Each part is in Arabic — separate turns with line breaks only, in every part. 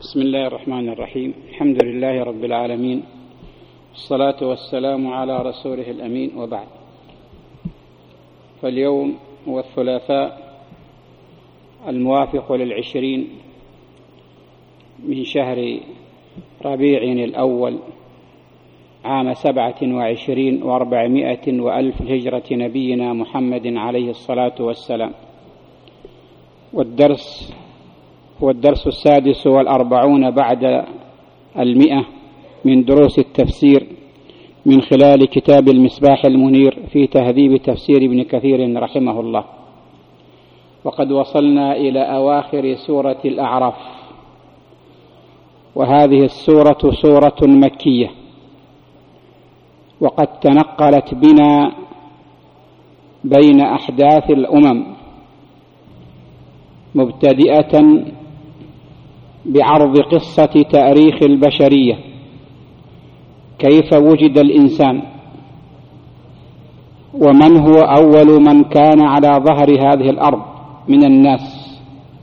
بسم الله الرحمن الرحيم. الحمد لله رب العالمين، الصلاة والسلام على رسوله الأمين، وبعد. فاليوم هو الثلاثاء الموافق لل20 من شهر ربيع الأول عام 27 و400 وألف الهجرة نبينا محمد عليه الصلاة والسلام، والدرس هو الدرس 46 بعد 100 من دروس التفسير من خلال كتاب المصباح المنير في تهذيب تفسير ابن كثير رحمه الله. وقد وصلنا إلى أواخر سورة الأعراف، وهذه السورة سورة مكية، وقد تنقلت بنا بين أحداث الأمم، مبتدئة بعرض قصة تاريخ البشرية، كيف وجد الإنسان، ومن هو أول من كان على ظهر هذه الأرض من الناس،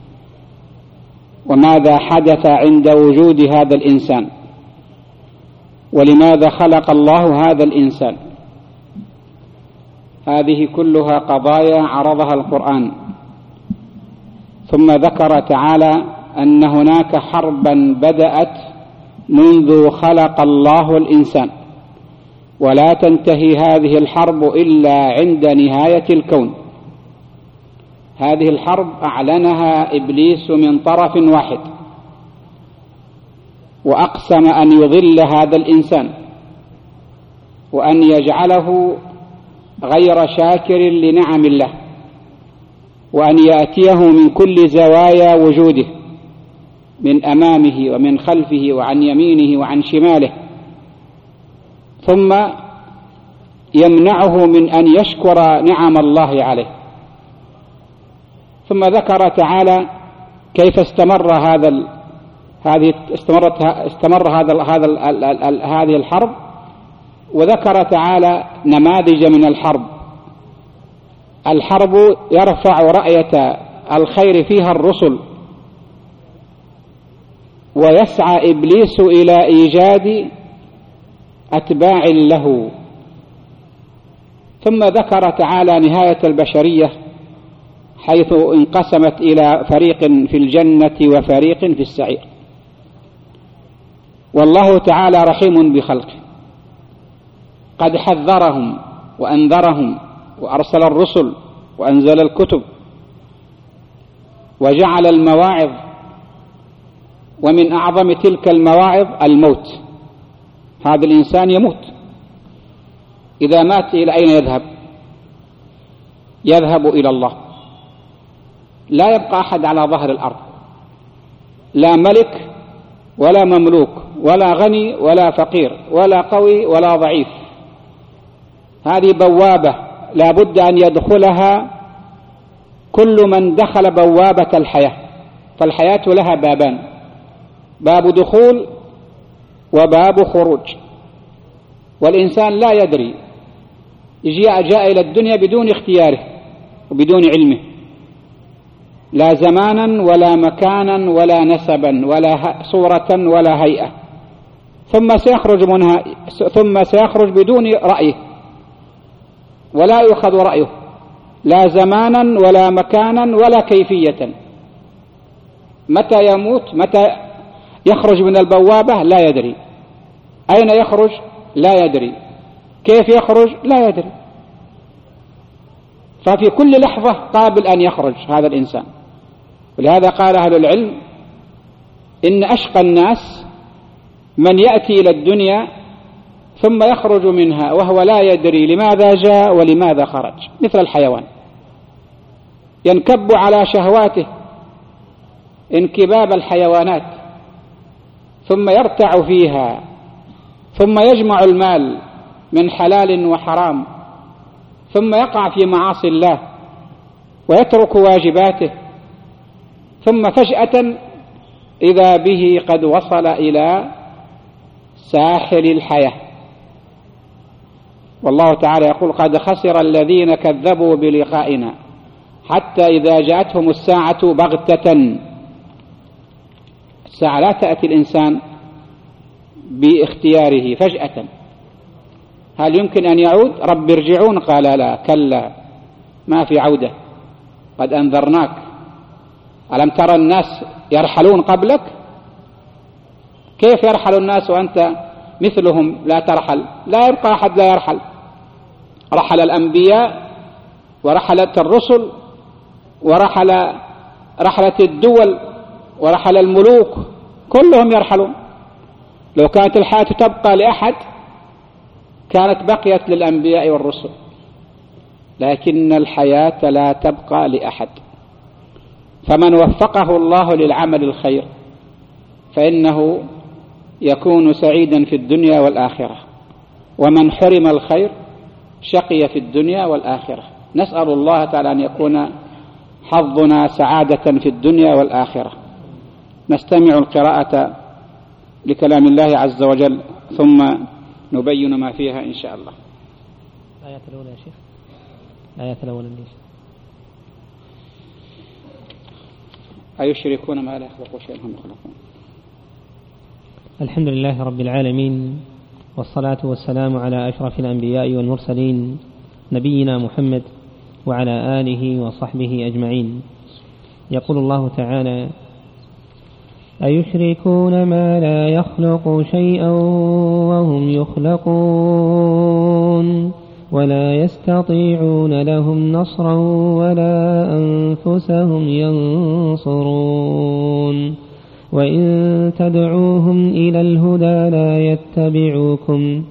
وماذا حدث عند وجود هذا الإنسان، ولماذا خلق الله هذا الإنسان. هذه كلها قضايا عرضها القرآن. ثم ذكر تعالى أن هناك حربا بدأت منذ خلق الله الإنسان، ولا تنتهي هذه الحرب إلا عند نهاية الكون. هذه الحرب أعلنها إبليس من طرف واحد، وأقسم أن يضل هذا الإنسان، وأن يجعله غير شاكر لنعم الله، وأن يأتيه من كل زوايا وجوده، من أمامه ومن خلفه وعن يمينه وعن شماله، ثم يمنعه من أن يشكر نعم الله عليه. ثم ذكر تعالى كيف هذه الحرب، وذكر تعالى نماذج من الحرب. الحرب يرفع رأية الخير فيها الرسل، ويسعى إبليس إلى إيجاد أتباع له. ثم ذكر تعالى نهاية البشرية، حيث انقسمت إلى فريق في الجنة وفريق في السعير. والله تعالى رحيم بخلقه، قد حذرهم وأنذرهم، وأرسل الرسل وأنزل الكتب وجعل المواعظ، ومن أعظم تلك المواعظ الموت. هذا الإنسان يموت، إذا مات إلى أين يذهب؟ يذهب إلى الله. لا يبقى أحد على ظهر الأرض، لا ملك ولا مملوك ولا غني ولا فقير ولا قوي ولا ضعيف. هذه بوابة لا بد أن يدخلها كل من دخل بوابة الحياة. فالحياة لها بابان، باب دخول وباب خروج. والإنسان لا يدري، جاء إلى الدنيا بدون اختياره وبدون علمه، لا زمانا ولا مكانا ولا نسبا ولا صورة ولا هيئة، ثم سيخرج بدون رأيه، ولا يؤخذ رأيه، لا زمانا ولا مكانا ولا كيفية. متى يموت، متى يخرج من البوابة لا يدري، أين يخرج لا يدري، كيف يخرج لا يدري. ففي كل لحظة قابل أن يخرج هذا الإنسان. ولهذا قال أهل العلم إن أشقى الناس من يأتي إلى الدنيا ثم يخرج منها وهو لا يدري لماذا جاء ولماذا خرج، مثل الحيوان ينكب على شهواته انكباب الحيوانات، ثم يرتع فيها، ثم يجمع المال من حلال وحرام، ثم يقع في معاصي الله ويترك واجباته، ثم فجأة إذا به قد وصل إلى ساحل الحياة. والله تعالى يقول قد خسر الذين كذبوا بلقائنا حتى إذا جاءتهم الساعة بغتة الساعة لا تأتي الإنسان باختياره فجأة. هل يمكن أن يعود؟ رب ارجعون، قال لا، كلا، ما في عودة، قد أنذرناك. ألم ترى الناس يرحلون قبلك؟ كيف يرحل الناس وأنت مثلهم لا ترحل؟ لا يبقى أحد لا يرحل. رحل الأنبياء ورحلت الرسل رحلت الدول ورحل الملوك، كلهم يرحلون. لو كانت الحياة تبقى لأحد كانت بقيت للأنبياء والرسل، لكن الحياة لا تبقى لأحد. فمن وفقه الله للعمل الخير فإنه يكون سعيدا في الدنيا والآخرة، ومن حرم الخير شقي في الدنيا والآخرة. نسأل الله تعالى أن يكون حظنا سعادة في الدنيا والآخرة. نستمع القراءة لكلام الله عز وجل ثم نبين ما فيها إن شاء الله.
الآية الأولى يا شيخ، الآية الأولى
أيشركون ما لا يخلق شيئا هم يخلقون.
الحمد لله رب العالمين، والصلاة والسلام على أشرف الأنبياء والمرسلين نبينا محمد وعلى آله وصحبه أجمعين. يقول الله تعالى: أيشركون ما لا يخلق شيئا وهم يخلقون ولا يستطيعون لهم نصرا ولا أنفسهم ينصرون وإن تدعوهم إلى الهدى لا يتبعوكم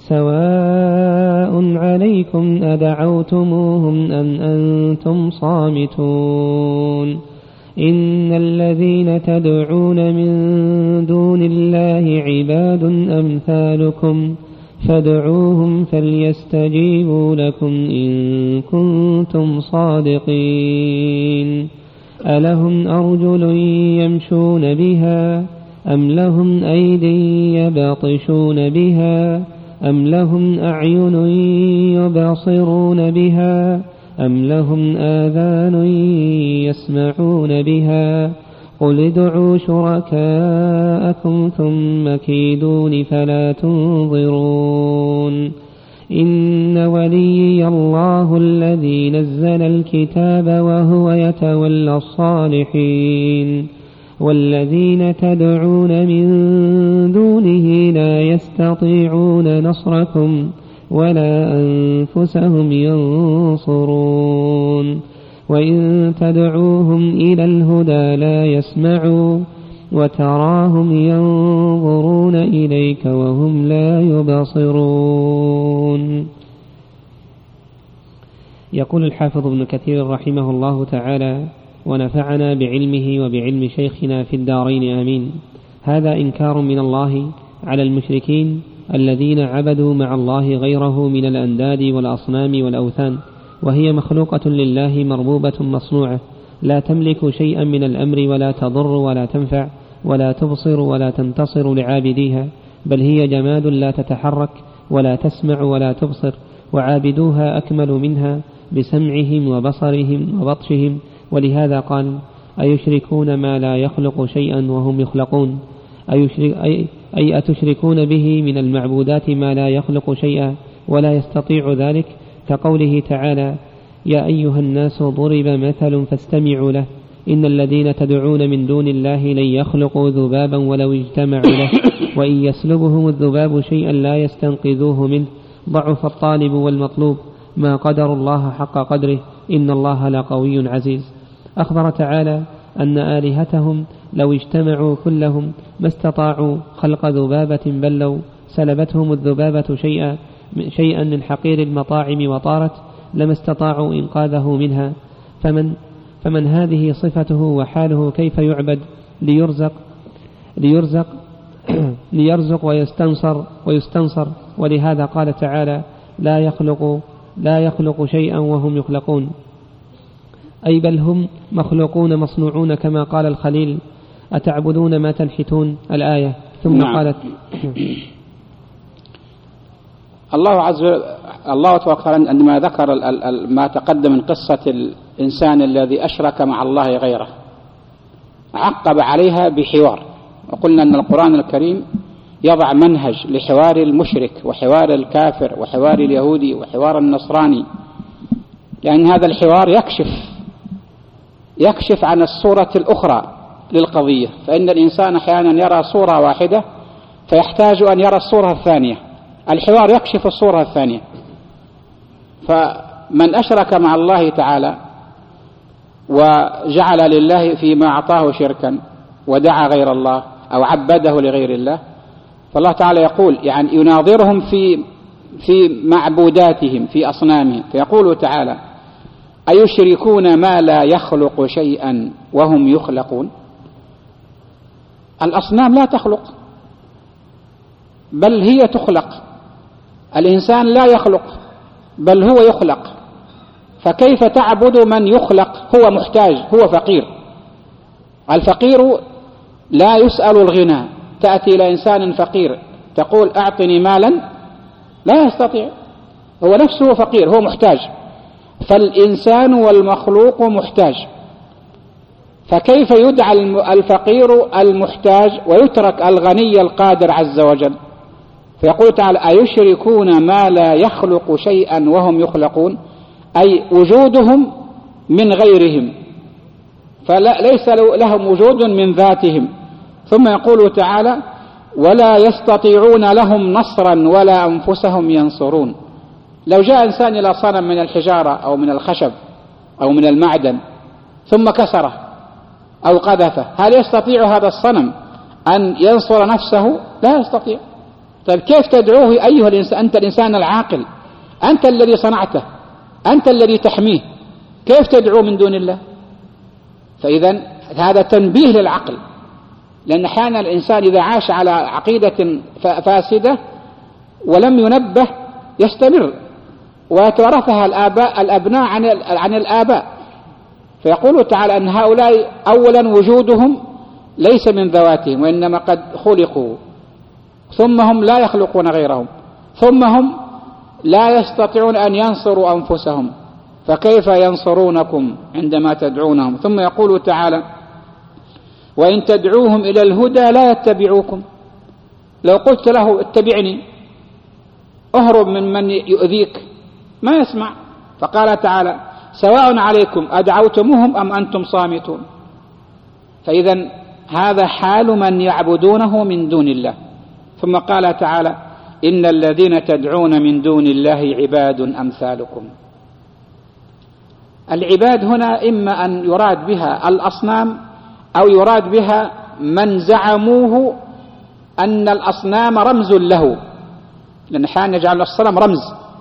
سواء عليكم أدعوتموهم أم أنتم صامتون إن الذين تدعون من دون الله عباد أمثالكم فادعوهم فليستجيبوا لكم إن كنتم صادقين ألهم أرجل يمشون بها أم لهم أيدي يبطشون بها أم لهم أعين يبصرون بها أم لهم آذان يسمعون بها قل ادعوا شركاءكم ثم كيدون فلا تنظرون إن وليي الله الذي نزل الكتاب وهو يتولى الصالحين والذين تدعون من دونه لا يستطيعون نصركم ولا أنفسهم ينصرون وإن تدعوهم إلى الهدى لا يسمعوا وتراهم ينظرون إليك وهم لا يبصرون. يقول الحافظ ابن كثير رحمه الله تعالى: ونفعنا بعلمه وبعلم شيخنا في الدارين آمين. هذا إنكار من الله على المشركين الذين عبدوا مع الله غيره من الأنداد والأصنام والأوثان، وهي مخلوقة لله مربوبة مصنوعة لا تملك شيئا من الأمر ولا تضر ولا تنفع ولا تبصر ولا تنتصر لعابديها، بل هي جماد لا تتحرك ولا تسمع ولا تبصر، وعابدوها أكمل منها بسمعهم وبصرهم وبطشهم. ولهذا قال: أيشركون ما لا يخلق شيئا وهم يخلقون، أي أتشركون به من المعبودات ما لا يخلق شيئا ولا يستطيع ذلك، كقوله تعالى: يا أيها الناس ضرب مثل فاستمعوا له إن الذين تدعون من دون الله لن يخلقوا ذبابا ولو اجتمعوا له وإن يسلبهم الذباب شيئا لا يستنقذوه منه ضعف الطالب والمطلوب ما قدر الله حق قدره إن الله لقوي عزيز. أخبر تعالى أن آلهتهم لو اجتمعوا كلهم ما استطاعوا خلق ذبابة، بل لو سلبتهم الذبابة شيئا من حقير المطاعم وطارت لما استطاعوا إنقاذه منها. فمن هذه صفته وحاله كيف يعبد ليرزق ويستنصر. ولهذا قال تعالى: لا يخلق شيئا وهم يخلقون، أي بل هم مخلوقون مصنوعون كما قال الخليل: أتعبدون ما تنحتون، الآية. ثم قالت:
الله تبارك عندما ذكر ما تقدم من قصة الإنسان الذي أشرك مع الله غيره عقب عليها بحوار، وقلنا أن القرآن الكريم يضع منهج لحوار المشرك وحوار الكافر وحوار اليهودي وحوار النصراني، لأن هذا الحوار يكشف عن الصورة الأخرى للقضية، فإن الإنسان أحيانا يرى صورة واحدة فيحتاج أن يرى الصورة الثانية. الحوار يكشف الصورة الثانية. فمن أشرك مع الله تعالى وجعل لله فيما أعطاه شركا ودعا غير الله أو عبده لغير الله، فالله تعالى يقول يعني يناظرهم في معبوداتهم في أصنامهم، فيقول تعالى: أيشركون ما لا يخلق شيئا وهم يخلقون؟ الأصنام لا تخلق، بل هي تخلق. الإنسان لا يخلق بل هو يخلق، فكيف تعبد من يخلق؟ هو محتاج، هو فقير. الفقير لا يسأل الغنى. تأتي إلى إنسان فقير تقول: أعطني مالا، لا يستطيع، هو نفسه فقير، هو محتاج. فالإنسان والمخلوق محتاج، فكيف يدعى الفقير المحتاج ويترك الغني القادر عز وجل؟ فيقول تعالى: أيشركون ما لا يخلق شيئا وهم يخلقون، أي وجودهم من غيرهم، فليس لهم وجود من ذاتهم. ثم يقول تعالى: ولا يستطيعون لهم نصرا ولا أنفسهم ينصرون. لو جاء إنسان إلى صنم من الحجارة أو من الخشب أو من المعدن ثم كسره أو قذفه، هل يستطيع هذا الصنم أن ينصر نفسه؟ لا يستطيع. طيب كيف تدعوه أيها الإنسان؟ أنت الإنسان العاقل، أنت الذي صنعته، أنت الذي تحميه، كيف تدعو من دون الله؟ فإذا هذا تنبيه للعقل، لأن أحيانا الإنسان إذا عاش على عقيدة فاسدة ولم ينبه يستمر ويتورثها الأبناء عن الآباء. فيقول تعالى أن هؤلاء أولا وجودهم ليس من ذواتهم، وإنما قد خلقوا، ثم هم لا يخلقون غيرهم، ثم هم لا يستطيعون أن ينصروا أنفسهم، فكيف ينصرونكم عندما تدعونهم؟ ثم يقول تعالى: وإن تدعوهم إلى الهدى لا يتبعوكم. لو قلت له اتبعني، اهرب من يؤذيك، ما يسمع. فقال تعالى: سواء عليكم أدعوتموهم أم أنتم صامتون. فإذا هذا حال من يعبدونه من دون الله. ثم قال تعالى: إن الذين تدعون من دون الله عباد أمثالكم. العباد هنا إما أن يراد بها الأصنام أو يراد بها من زعموه أن الأصنام رمز له، لأن أحيانا يجعل الصنم رمز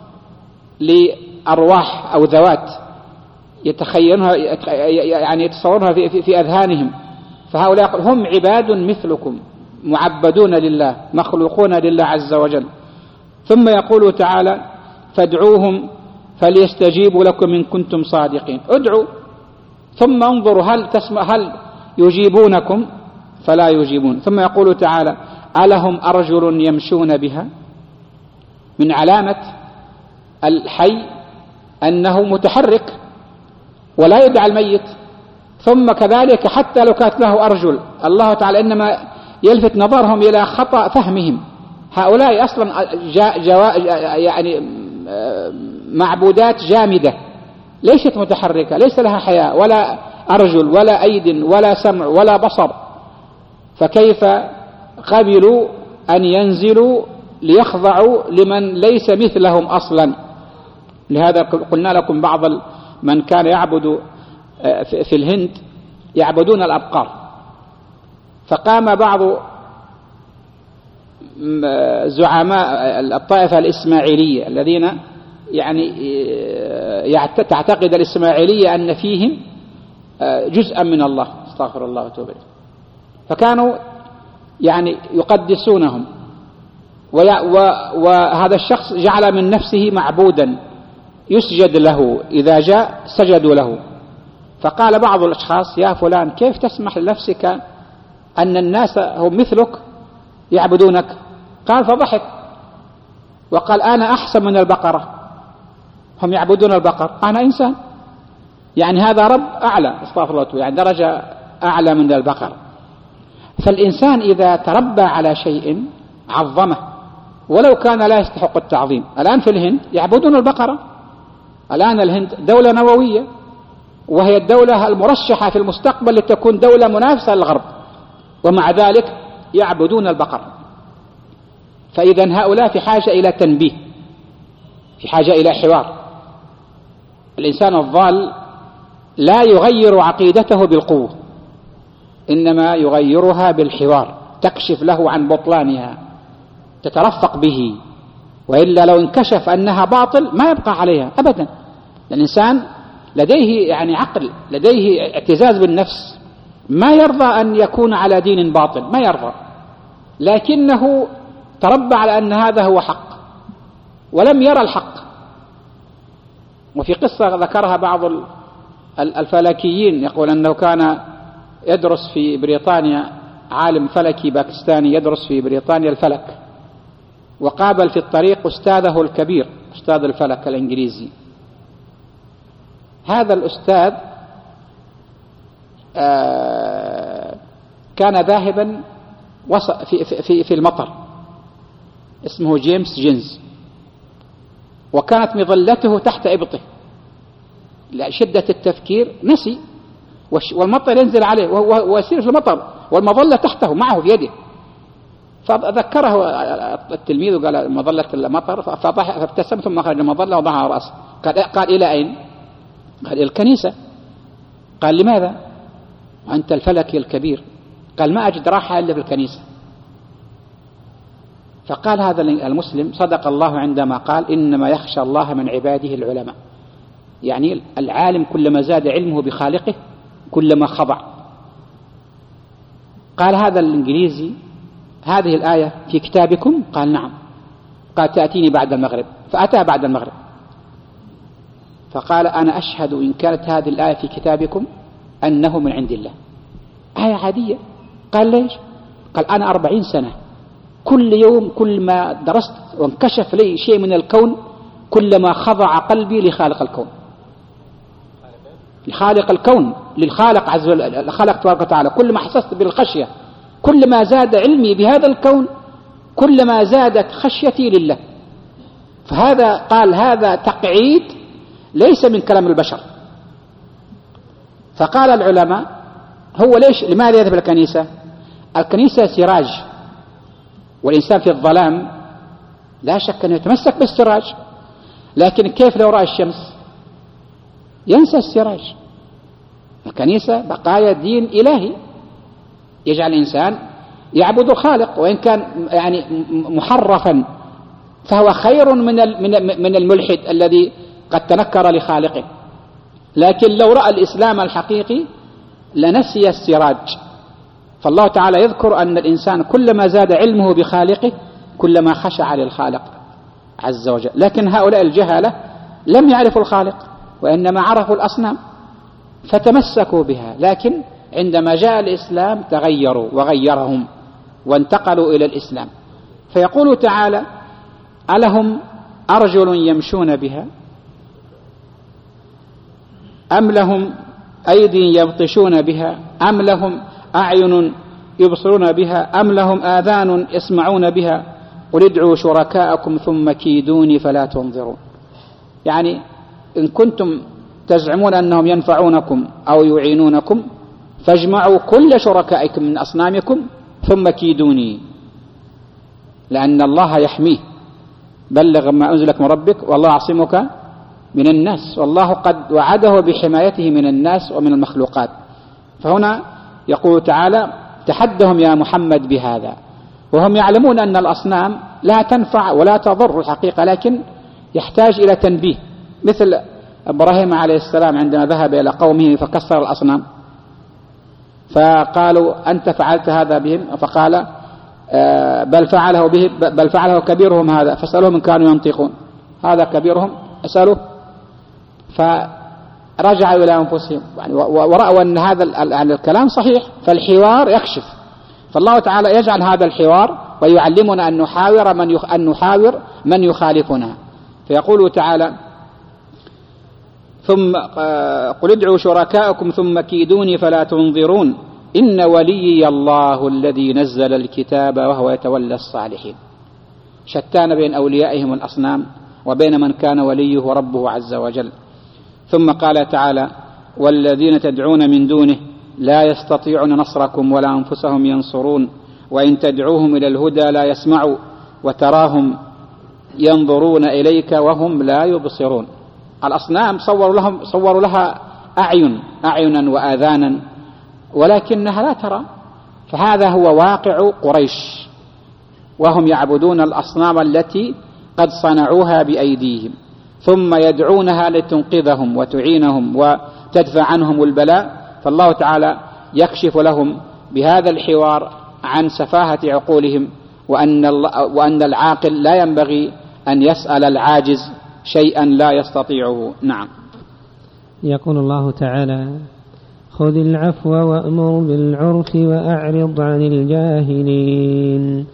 لأرواح أو ذوات يتخيلونها، يعني يتصورونها في أذهانهم. فهؤلاء هم عباد مثلكم معبدون لله مخلوقون لله عز وجل. ثم يقول تعالى: فادعوهم فليستجيبوا لكم إن كنتم صادقين. ادعوا ثم انظروا هل يجيبونكم؟ فلا يجيبون. ثم يقول تعالى: ألهم أرجل يمشون بها؟ من علامة الحي أنه متحرك ولا يدعى الميت. ثم كذلك حتى لو كانت له أرجل، الله تعالى إنما يلفت نظرهم إلى خطأ فهمهم. هؤلاء أصلا يعني معبودات جامدة ليست متحركة، ليس لها حياة ولا أرجل ولا أيد ولا سمع ولا بصر، فكيف قبلوا أن ينزلوا ليخضعوا لمن ليس مثلهم أصلا؟ لهذا قلنا لكم بعض من كان يعبد في الهند يعبدون الأبقار، فقام بعض زعماء الطائفة الإسماعيلية الذين يعني تعتقد الإسماعيلية أن فيهم جزءا من الله، استغفر الله وتوب إليه، فكانوا يعني يقدسونهم، وهذا الشخص جعل من نفسه معبودا يسجد له، إذا جاء سجدوا له. فقال بعض الأشخاص: يا فلان، كيف تسمح لنفسك أن الناس هم مثلك يعبدونك؟ قال فضحك وقال: أنا أحسن من البقرة، هم يعبدون البقر، أنا إنسان، يعني هذا رب أعلى، استغفر الله، يعني درجة أعلى من البقر. فالإنسان إذا تربى على شيء عظمه ولو كان لا يستحق التعظيم. الآن في الهند يعبدون البقرة، الآن الهند دولة نووية، وهي الدولة المرشحة في المستقبل لتكون دولة منافسة للغرب، ومع ذلك يعبدون البقر. فإذا هؤلاء في حاجة إلى تنبيه، في حاجة إلى حوار. الإنسان الضال لا يغير عقيدته بالقوة، إنما يغيرها بالحوار، تكشف له عن بطلانها، تترفق به، وإلا لو انكشف أنها باطل ما يبقى عليها أبدا. الإنسان لديه يعني عقل، لديه اعتزاز بالنفس، ما يرضى أن يكون على دين باطل، ما يرضى، لكنه تربى على أن هذا هو حق ولم يرى الحق. وفي قصة ذكرها بعض الفلكيين، يقول أنه كان يدرس في بريطانيا، عالم فلكي باكستاني يدرس في بريطانيا الفلك، وقابل في الطريق أستاذه الكبير، أستاذ الفلك الإنجليزي. هذا الأستاذ كان ذاهبا في المطر، اسمه جيمس جينز، وكانت مظلته تحت إبطه، لشدة التفكير نسي، والمطر ينزل عليه وهو يسير في المطر والمظلة تحته معه في يده. فذكره التلميذ وقال مظلة المطر، فابتسم ثم أخرج المظلة وضعها رأسه. قال إلى أين؟ قال إلى الكنيسة. قال لماذا؟ وأنت الفلكي الكبير. قال ما أجد راحة إلا في الكنيسة. فقال هذا المسلم صدق الله عندما قال إنما يخشى الله من عباده العلماء، يعني العالم كلما زاد علمه بخالقه كلما خضع. قال هذا الإنجليزي هذه الآية في كتابكم؟ قال نعم. قال تأتيني بعد المغرب، فأتى بعد المغرب، فقال أنا أشهد إن كانت هذه الآية في كتابكم أنه من عند الله، آية عادية. قال ليش؟ قال أنا 40 سنة كل يوم كل ما درست وانكشف لي شيء من الكون كلما خضع قلبي لخالق الكون، لخالق الكون، للخالق عز وجل، الخالق تبارك وتعالى. كل ما حسست بالخشية، كل ما زاد علمي بهذا الكون كلما زادت خشيتي لله. فهذا قال هذا تقعيد ليس من كلام البشر. فقال العلماء هو ليش لماذا يذهب الكنيسة؟ الكنيسة سراج، والإنسان في الظلام لا شك أنه يتمسك بالسراج، لكن كيف لو رأى الشمس؟ ينسى السراج. الكنيسة بقايا دين إلهي يجعل الإنسان يعبد الخالق، وإن كان يعني محرفا فهو خير من الملحد الذي قد تنكر لخالقه. لكن لو رأى الإسلام الحقيقي لنسي السراج. فالله تعالى يذكر أن الإنسان كلما زاد علمه بخالقه كلما خشع للخالق عز وجل. لكن هؤلاء الجهلة لم يعرفوا الخالق، وإنما عرفوا الأصنام فتمسكوا بها، لكن عندما جاء الإسلام تغيروا وغيرهم وانتقلوا إلى الإسلام. فيقول تعالى ألهم أرجل يمشون بها أم لهم أيدي يبطشون بها أم لهم أعين يبصرون بها أم لهم آذان يسمعون بها قل ادعوا شركاءكم ثم كيدوني فلا تنظرون. يعني إن كنتم تزعمون أنهم ينفعونكم أو يعينونكم فاجمعوا كل شركائكم من أصنامكم ثم كيدوني، لأن الله يحميه، بلغ ما أنزلك من ربك والله يعصمك من الناس، والله قد وعده بحمايته من الناس ومن المخلوقات. فهنا يقول تعالى تحدهم يا محمد بهذا، وهم يعلمون أن الأصنام لا تنفع ولا تضر الحقيقة، لكن يحتاج إلى تنبيه. مثل إبراهيم عليه السلام عندما ذهب إلى قومه فكسر الأصنام، فقالوا أنت فعلت هذا بهم؟ فقال بل فعله كبيرهم هذا فاسألوهم إن كانوا ينطقون. هذا كبيرهم أسألوه، فرجعوا إلى أنفسهم يعني ورأوا أن هذا الكلام صحيح، فالحوار يكشف. فالله تعالى يجعل هذا الحوار ويعلمنا أن نحاور من يخالفنا. فيقول تعالى ثم قل ادعوا شركاءكم ثم كيدوني فلا تنظرون إن وليي الله الذي نزل الكتاب وهو يتولى الصالحين. شتان بين أوليائهم الأصنام وبين من كان وليه ربه عز وجل. ثم قال تعالى: والذين تدعون من دونه لا يستطيعون نصركم ولا أنفسهم ينصرون وإن تدعوهم إلى الهدى لا يسمعوا وتراهم ينظرون إليك وهم لا يبصرون. الأصنام صوروا لها أعينا وآذانا ولكنها لا ترى. فهذا هو واقع قريش، وهم يعبدون الأصنام التي قد صنعوها بأيديهم، ثم يدعونها لتنقذهم وتعينهم وتدفع عنهم البلاء. فالله تعالى يكشف لهم بهذا الحوار عن سفاهة عقولهم، وأن العاقل لا ينبغي أن يسأل العاجز شيئا لا يستطيعه. نعم.
يقول الله تعالى: خذ العفو وأمر بالعرف وأعرض عن الجاهلين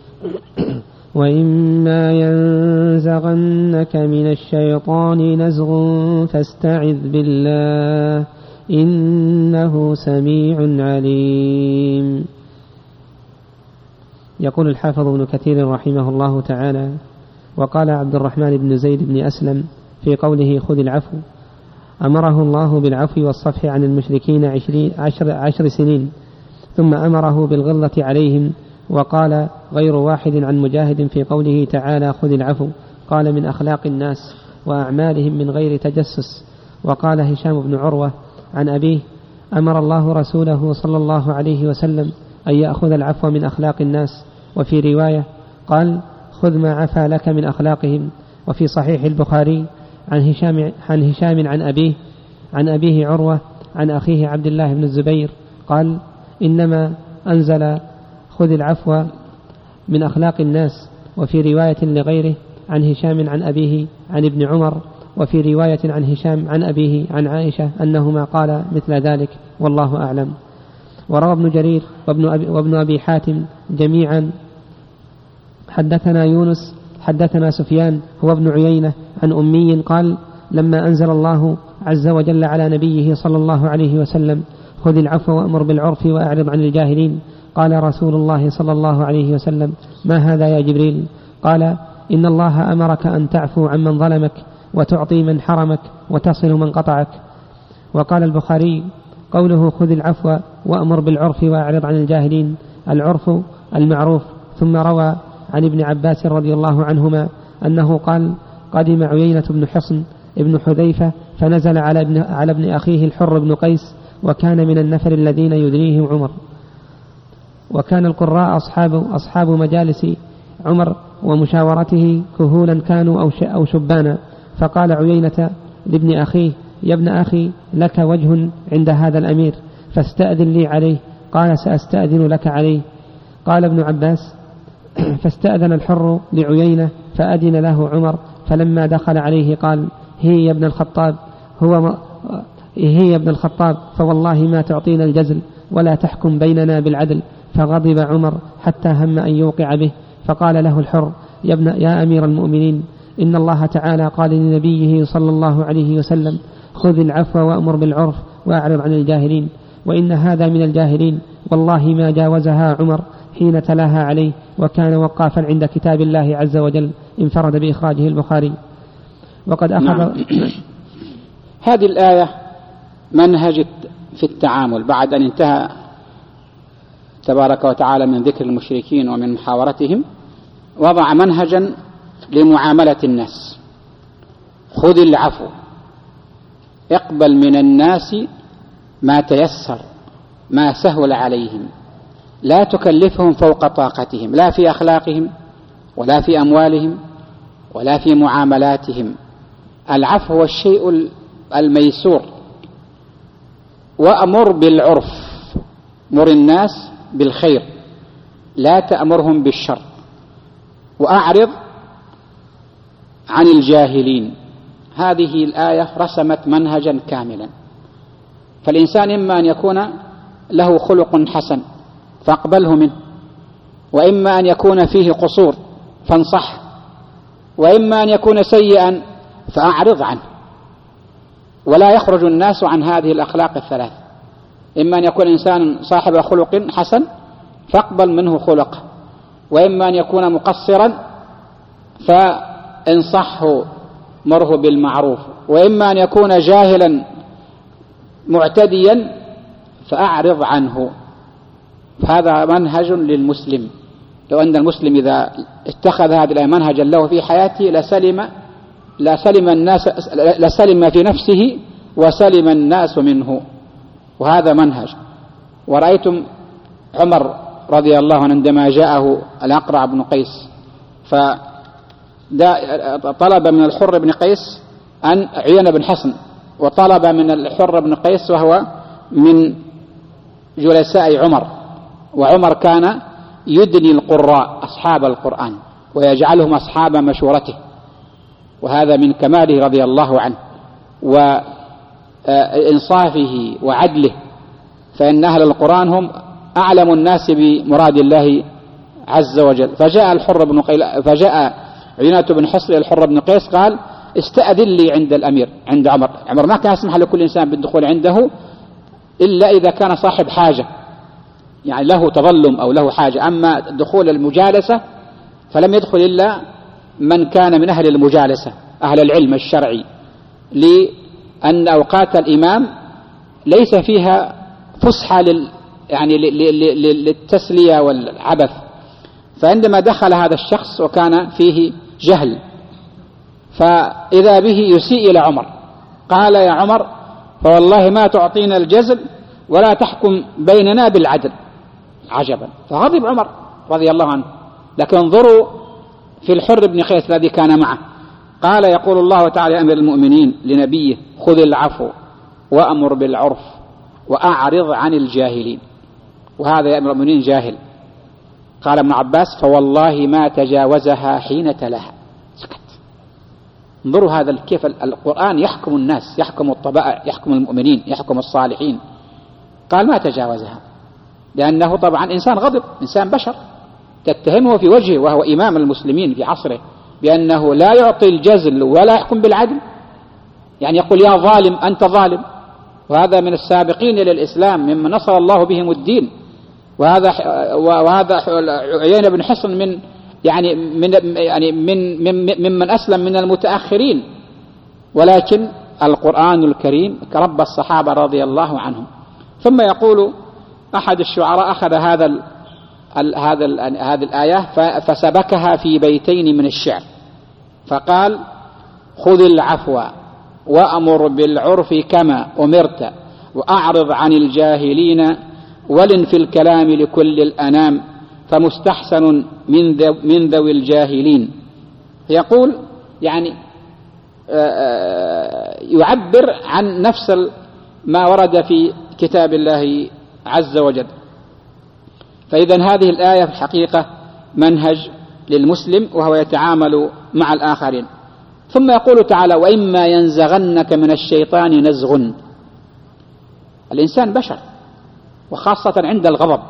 وإما ينزغنك من الشيطان نزغ فاستعذ بالله إنه سميع عليم. يقول الحافظ ابن كثير رحمه الله تعالى: وقال عبد الرحمن بن زيد بن أسلم في قوله خذ العفو: أمره الله بالعفو والصفح عن المشركين 10 سنين، ثم أمره بالغلظة عليهم. وقال غير واحد عن مجاهد في قوله تعالى خذ العفو قال من أخلاق الناس وأعمالهم من غير تجسس. وقال هشام بن عروة عن أبيه: أمر الله رسوله صلى الله عليه وسلم أن يأخذ العفو من أخلاق الناس. وفي رواية قال خذ ما عفا لك من أخلاقهم. وفي صحيح البخاري عن هشام عن أبيه عروة عن أخيه عبد الله بن الزبير قال إنما أنزل خذ العفو من أخلاق الناس. وفي رواية لغيره عن هشام عن أبيه عن ابن عمر. وفي رواية عن هشام عن أبيه عن عائشة أنهما قال مثل ذلك، والله أعلم. وروى ابن جرير وابن أبي حاتم جميعا حدثنا يونس حدثنا سفيان هو ابن عيينة عن أمي قال لما أنزل الله عز وجل على نبيه صلى الله عليه وسلم خذ العفو وأمر بالعرف وأعرض عن الجاهلين، قال رسول الله صلى الله عليه وسلم ما هذا يا جبريل؟ قال إن الله أمرك أن تعفو عمن ظلمك وتعطي من حرمك وتصل من قطعك. وقال البخاري قوله خذ العفو وأمر بالعرف وأعرض عن الجاهلين، العرف المعروف. ثم روى عن ابن عباس رضي الله عنهما أنه قال قدم عيينة بن حصن ابن حذيفة فنزل على ابن أخيه الحر بن قيس، وكان من النفر الذين يدنيهم عمر. وكان القراء أصحاب مجالس عمر ومشاورته كهولا كانوا أو شبانا. فقال عيينة لابن أخيه يا ابن أخي لك وجه عند هذا الأمير فاستأذن لي عليه. قال سأستأذن لك عليه. قال ابن عباس فاستأذن الحر لعيينة فأذن له عمر، فلما دخل عليه قال هي يا ابن الخطاب فوالله ما تعطينا الجزل ولا تحكم بيننا بالعدل. فغضب عمر حتى هم أن يوقع به. فقال له الحر يا أمير المؤمنين إن الله تعالى قال لنبيه صلى الله عليه وسلم خذ العفو وأمر بالعرف وأعرض عن الجاهلين، وإن هذا من الجاهلين والله ما جاوزها عمر حين تلاها عليه، وكان وقافا عند كتاب الله عز وجل انفرد بإخراجه البخاري. وقد أخذ
هذه الآية منهج في التعامل بعد أن انتهى تبارك وتعالى من ذكر المشركين ومن محاورتهم، وضع منهجا لمعاملة الناس. خذ العفو، اقبل من الناس ما تيسر ما سهل عليهم، لا تكلفهم فوق طاقتهم، لا في أخلاقهم ولا في أموالهم ولا في معاملاتهم. العفو هو الشيء الميسور. وأمر بالعرف، مر الناس بالخير لا تأمرهم بالشر. وأعرض عن الجاهلين. هذه الآية رسمت منهجا كاملا. فالإنسان إما أن يكون له خلق حسن فاقبله منه، وإما أن يكون فيه قصور فانصح، وإما أن يكون سيئا فأعرض عنه. ولا يخرج الناس عن هذه الأخلاق الثلاث. إما أن يكون إنسان صاحب خلق حسن فاقبل منه خلقه، وإما أن يكون مقصرا فانصحه مره بالمعروف، وإما أن يكون جاهلا معتديا فأعرض عنه. هذا منهج للمسلم. لو أن المسلم إذا اتخذ هذا الآية منهجا له في حياته لسلم في نفسه وسلم الناس منه، وهذا منهج. ورأيتم عمر رضي الله عنه عندما جاءه الأقرع بن قيس فطلب من الحر بن قيس أن عيينة بن حصن، وطلب من الحر بن قيس وهو من جلساء عمر، وعمر كان يدني القراء أصحاب القرآن ويجعلهم أصحاب مشورته، وهذا من كماله رضي الله عنه وإنصافه وعدله، فإن أهل القرآن هم أعلم الناس بمراد الله عز وجل. فجاء عيينة بن حصن الحر بن قيس قال استأذن لي عند الأمير، عند عمر. عمر ما كان يسمح لكل إنسان بالدخول عنده إلا إذا كان صاحب حاجة، يعني له تظلم أو له حاجة. أما دخول المجالسة فلم يدخل إلا من كان من أهل المجالسة، أهل العلم الشرعي، لأن أوقات الإمام ليس فيها فسحة للتسلية والعبث. فعندما دخل هذا الشخص وكان فيه جهل، فإذا به يسيء إلى عمر، قال يا عمر فوالله ما تعطينا الجزل ولا تحكم بيننا بالعدل. عجبا، فغضب عمر رضي الله عنه. لكن انظروا في الحر بن قيس الذي كان معه، قال يقول الله تعالى يا أمير المؤمنين لنبيه خذ العفو وأمر بالعرف وأعرض عن الجاهلين. وهذا يا أمير المؤمنين جاهل. قال ابن عباس فوالله ما تجاوزها حين تلاها. سكت. انظروا هذا كيف القرآن يحكم الناس، يحكم الطبائع، يحكم المؤمنين، يحكم الصالحين. قال ما تجاوزها، لأنه طبعا إنسان غضب، إنسان بشر، تتهمه في وجهه وهو إمام المسلمين في عصره بأنه لا يعطي الجزل ولا يحكم بالعدل، يعني يقول يا ظالم أنت ظالم. وهذا من السابقين إلى الإسلام ممن نصر الله بهم الدين. وهذا عيينة بن حصن ممن أسلم من المتأخرين. ولكن القرآن الكريم كرب الصحابة رضي الله عنهم. ثم يقول أحد الشعراء أخذ هذه الآية فسبكها في بيتين من الشعر، فقال خذ العفو وأمر بالعرف كما أمرت وأعرض عن الجاهلين ولن في الكلام لكل الأنام فمستحسن من ذوي الجاهلين. يقول يعني يعبر عن نفس ما ورد في كتاب الله عز وجل. فإذا هذه الآية في الحقيقة منهج للمسلم وهو يتعامل مع الآخرين. ثم يقول تعالى وإما ينزغنك من الشيطان نزغ. الإنسان بشر، وخاصة عند الغضب،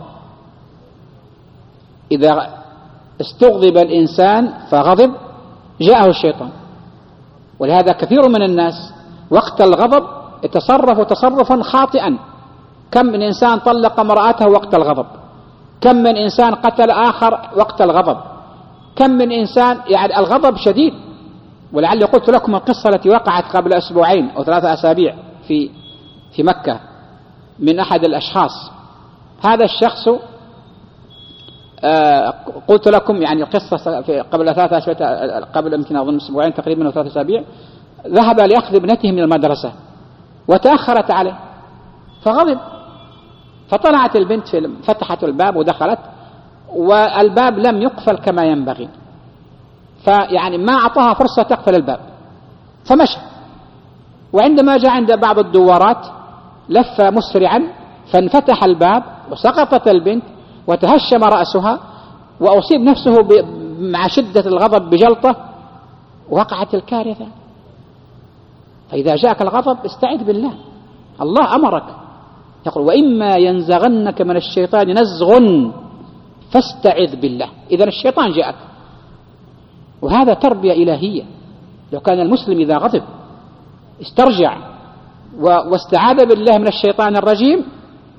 إذا استغضب الإنسان فغضب جاءه الشيطان. ولهذا كثير من الناس وقت الغضب يتصرف تصرفا خاطئا. كم من إنسان طلق امرأته وقت الغضب، كم من إنسان قتل آخر وقت الغضب، كم من إنسان يعني الغضب شديد. ولعلي قلت لكم القصة التي وقعت قبل أسبوعين أو 3 أسابيع في مكة من أحد الأشخاص. هذا الشخص قلت لكم يعني القصة قبل 3 أسابيع، قبل يمكن أظن أسبوعين تقريبا أو 3 أسابيع، ذهب ليأخذ ابنته من المدرسة وتأخرت عليه فغضب. فطلعت البنت فتحت الباب ودخلت، والباب لم يقفل كما ينبغي، فيعني ما أعطاها فرصة تقفل الباب فمشى. وعندما جاء عند بعض الدوارات لف مسرعا فانفتح الباب وسقطت البنت وتهشم رأسها وأصيب نفسه مع شدة الغضب بجلطة، وقعت الكارثة. فإذا جاءك الغضب استعذ بالله، الله أمرك يقول وإما ينزغنك من الشيطان نزغ فاستعذ بالله. إذن الشيطان جاءك، وهذا تربية إلهية. لو كان المسلم إذا غضب استرجع واستعاذ بالله من الشيطان الرجيم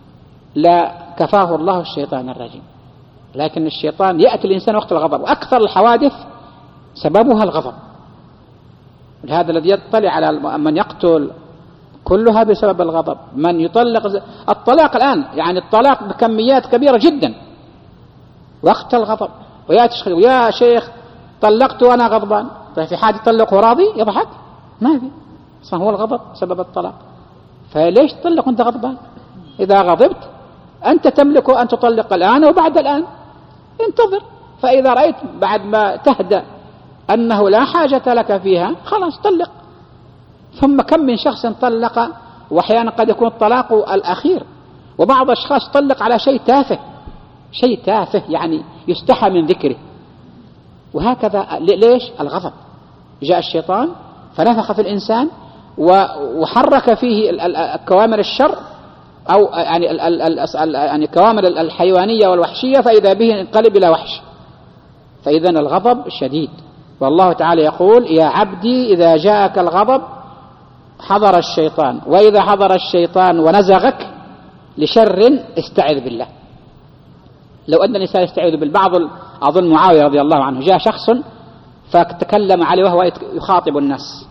لا كفاه الله الشيطان الرجيم. لكن الشيطان يأتي الإنسان وقت الغضب، وأكثر الحوادث سببها الغضب. هذا الذي يطلع على من يقتل كلها بسبب الغضب. من يطلق الطلاق الآن، يعني الطلاق بكميات كبيرة جدا وقت الغضب. ويا شيخ طلقت وأنا غضبان. طيب في حد يطلق وراضي يضحك؟ ما في، أصلا هو الغضب سبب الطلاق. فليش تطلق وأنت غضبان؟ إذا غضبت أنت تملك أن تطلق الآن وبعد الآن، انتظر. فإذا رأيت بعد ما تهدأ أنه لا حاجة لك فيها خلاص طلق. ثم كم من شخص طلق، وأحيانا قد يكون الطلاق الأخير، وبعض الأشخاص طلق على شيء تافه يعني يستحى من ذكره. وهكذا ليش؟ الغضب. جاء الشيطان فنفخ في الإنسان وحرك فيه كوامر الشر، أو يعني كوامر الحيوانية والوحشية، فإذا به انقلب إلى وحش. فإذا الغضب شديد. والله تعالى يقول: يا عبدي إذا جاءك الغضب حضر الشيطان، وإذا حضر الشيطان ونزغك لشر استعذ بالله. لو أن الإنسان يستعيذ بالبعض، أظن معاوية رضي الله عنه جاء شخص فتكلم عليه وهو يخاطب الناس،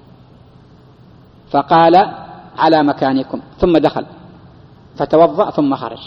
فقال: على مكانكم، ثم دخل فتوضأ ثم خرج.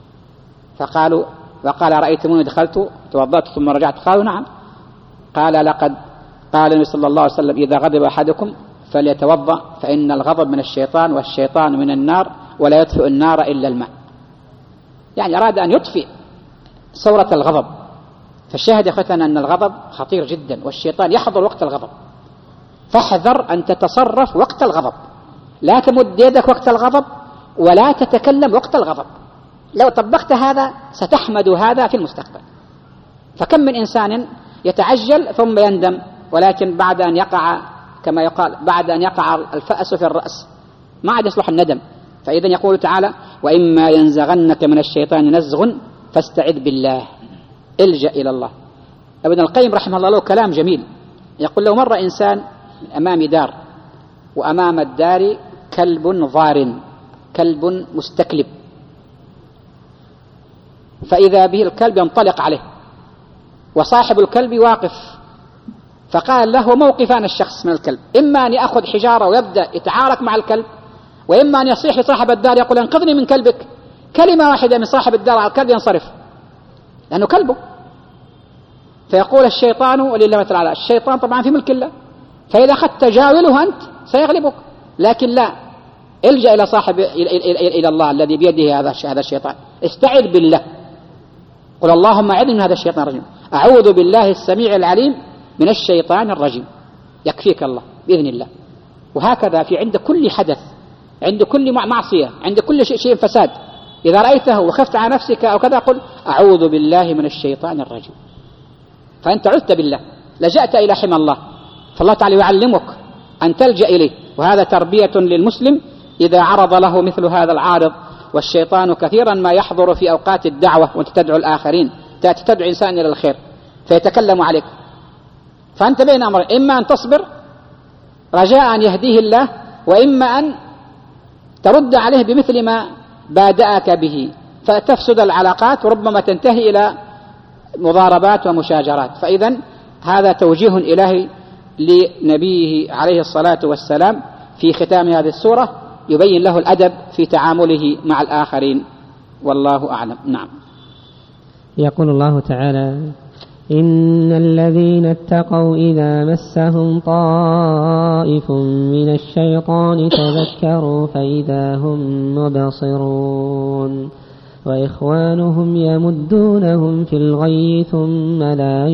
فقال: رأيتموني دخلت توضأت ثم رجعت؟ قالوا: نعم. قال: لقد قال النبي صلى الله عليه وسلم: إذا غضب أحدكم فليتوضأ، فإن الغضب من الشيطان والشيطان من النار، ولا يطفئ النار إلا الماء. يعني أراد أن يطفئ ثورة الغضب. فالشاهد يا أخوتنا أن الغضب خطير جدا، والشيطان يحضر وقت الغضب. فاحذر أن تتصرف وقت الغضب، لا تمد يدك وقت الغضب، ولا تتكلم وقت الغضب. لو طبقت هذا ستحمد هذا في المستقبل. فكم من إنسان يتعجل ثم يندم، ولكن بعد أن يقع، كما يقال، بعد أن يقع الفأس في الرأس ما عاد يصلح الندم. فإذا يقول تعالى: وإما ينزغنك من الشيطان نزغ فاستعذ بالله، الجأ إلى الله. ابن القيم رحمه الله له كلام جميل، يقول: لو مر إنسان من أمام دار، وأمام الدار كلب ضار، كلب مستكلب، فإذا به الكلب ينطلق عليه، وصاحب الكلب واقف، فقال له موقفان الشخص من الكلب: إما أن يأخذ حجارة ويبدأ يتعارك مع الكلب، وإما أن يصيح لصاحب الدار يقول: انقذني من كلبك. كلمة واحدة من صاحب الدار على الكلب ينصرف، لأنه كلبه. فيقول الشيطان، ولله مثل على الشيطان طبعا في ملك الله، فإذا أخذت تجاوله أنت سيغلبك. لكن لا، الجأ إلى صاحب إلى الله الذي بيده هذا الشيطان، استعذ بالله، قل: اللهم أعذني من هذا الشيطان الرجيم، أعوذ بالله السميع العليم من الشيطان الرجيم. يكفيك الله بإذن الله. وهكذا في عند كل حدث، عند كل معصية، عند كل شيء فساد، إذا رأيته وخفت على نفسك أو كذا قل: أعوذ بالله من الشيطان الرجيم. فأنت عذت بالله، لجأت إلى حمى الله، فالله تعالى يعلمك أن تلجأ إليه. وهذا تربية للمسلم إذا عرض له مثل هذا العارض. والشيطان كثيرا ما يحضر في أوقات الدعوة وأنت تدعو الآخرين، تأتي تدعو إنسان إلى الخير فيتكلم عليك، فأنت بين أمرين: إما أن تصبر رجاء أن يهديه الله، وإما أن ترد عليه بمثل ما بادأك به، فتفسد العلاقات وربما تنتهي إلى مضاربات ومشاجرات. فإذا هذا توجيه إلهي لنبيه عليه الصلاة والسلام في ختام هذه السورة، يبين له الأدب في تعامله مع الآخرين، والله أعلم. نعم.
يقول الله تعالى: إن الذين اتقوا إذا مسهم طائف من الشيطان تذكروا فإذا هم مبصرون وإخوانهم يمدونهم في الغي ثم لا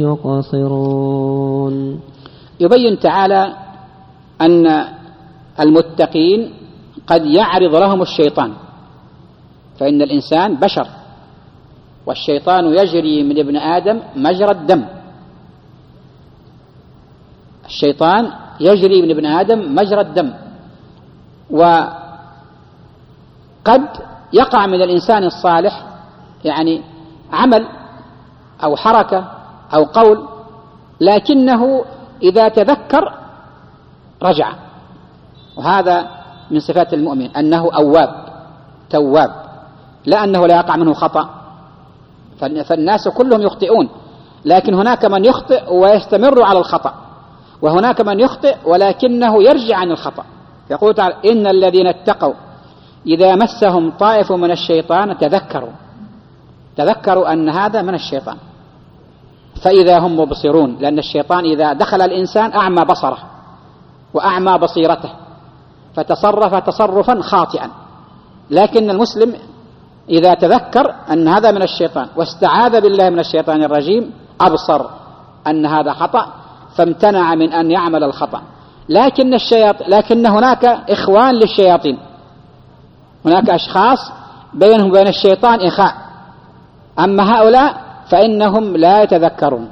يقصرون.
يبين تعالى أن المتقين قد يعرض لهم الشيطان، فإن الإنسان بشر، والشيطان يجري من ابن آدم مجرى الدم. الشيطان يجري من ابن آدم مجرى الدم، وقد يقع من الإنسان الصالح يعني عمل أو حركة أو قول، لكنه إذا تذكر رجع. وهذا من صفات المؤمن أنه أواب تواب، لا أنه لا يقع منه خطأ، فالناس كلهم يخطئون، لكن هناك من يخطئ ويستمر على الخطأ، وهناك من يخطئ ولكنه يرجع عن الخطأ. يقول تعالى: إن الذين اتقوا إذا مسهم طائف من الشيطان تذكروا أن هذا من الشيطان فإذا هم مبصرون، لأن الشيطان إذا دخل الإنسان أعمى بصره وأعمى بصيرته فتصرف تصرفا خاطئا. لكن المسلم إذا تذكر أن هذا من الشيطان واستعاذ بالله من الشيطان الرجيم أبصر أن هذا خطأ فامتنع من أن يعمل الخطأ. لكن هناك إخوان للشياطين، هناك أشخاص بينهم وبين الشيطان إخاء، أما هؤلاء فإنهم لا يتذكرون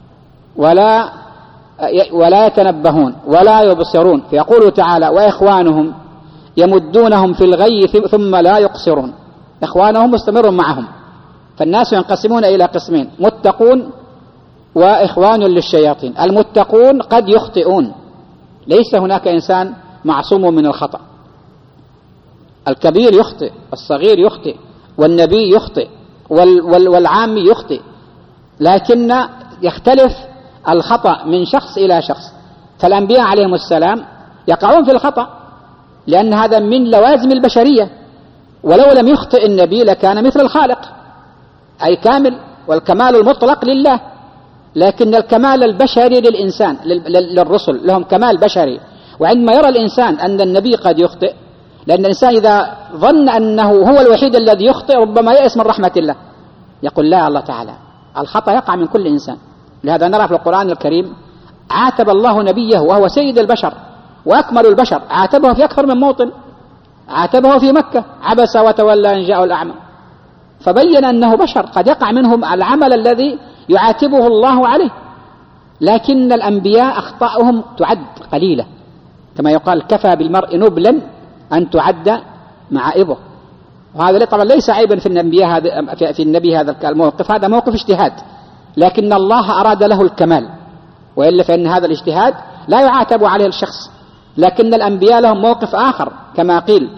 ولا يتنبهون ولا يبصرون. فيقول تعالى: وإخوانهم يمدونهم في الغي ثم لا يقصرون. إخوانهم مستمر معهم. فالناس ينقسمون إلى قسمين: متقون وإخوان للشياطين. المتقون قد يخطئون، ليس هناك إنسان معصوم من الخطأ، الكبير يخطئ والصغير يخطئ والنبي يخطئ والعامي يخطئ، لكن يختلف الخطأ من شخص إلى شخص. فالأنبياء عليهم السلام يقعون في الخطأ لأن هذا من لوازم البشرية، ولو لم يخطئ النبي لكان مثل الخالق أي كامل، والكمال المطلق لله، لكن الكمال البشري للإنسان للرسل لهم كمال بشري. وعندما يرى الإنسان أن النبي قد يخطئ، لأن الإنسان إذا ظن أنه هو الوحيد الذي يخطئ ربما يأس من رحمة الله، يقول: لا، الله تعالى الخطأ يقع من كل إنسان. لهذا نرى في القرآن الكريم عاتب الله نبيه وهو سيد البشر وأكمل البشر، عاتبه في أكثر من موطن، عاتبه في مكة: عبس وتولى أن جاءه الأعمى. فبين أنه بشر قد يقع منهم العمل الذي يعاتبه الله عليه، لكن الأنبياء أخطاؤهم تعد قليلة، كما يقال: كفى بالمرء نبلا أن تعد معائبه. وهذا طبعا ليس عيبا في النبي هذا الموقف، هذا موقف اجتهاد، لكن الله أراد له الكمال، وإلا فإن هذا الاجتهاد لا يعاتب عليه الشخص. لكن الأنبياء لهم موقف آخر، كما قيل: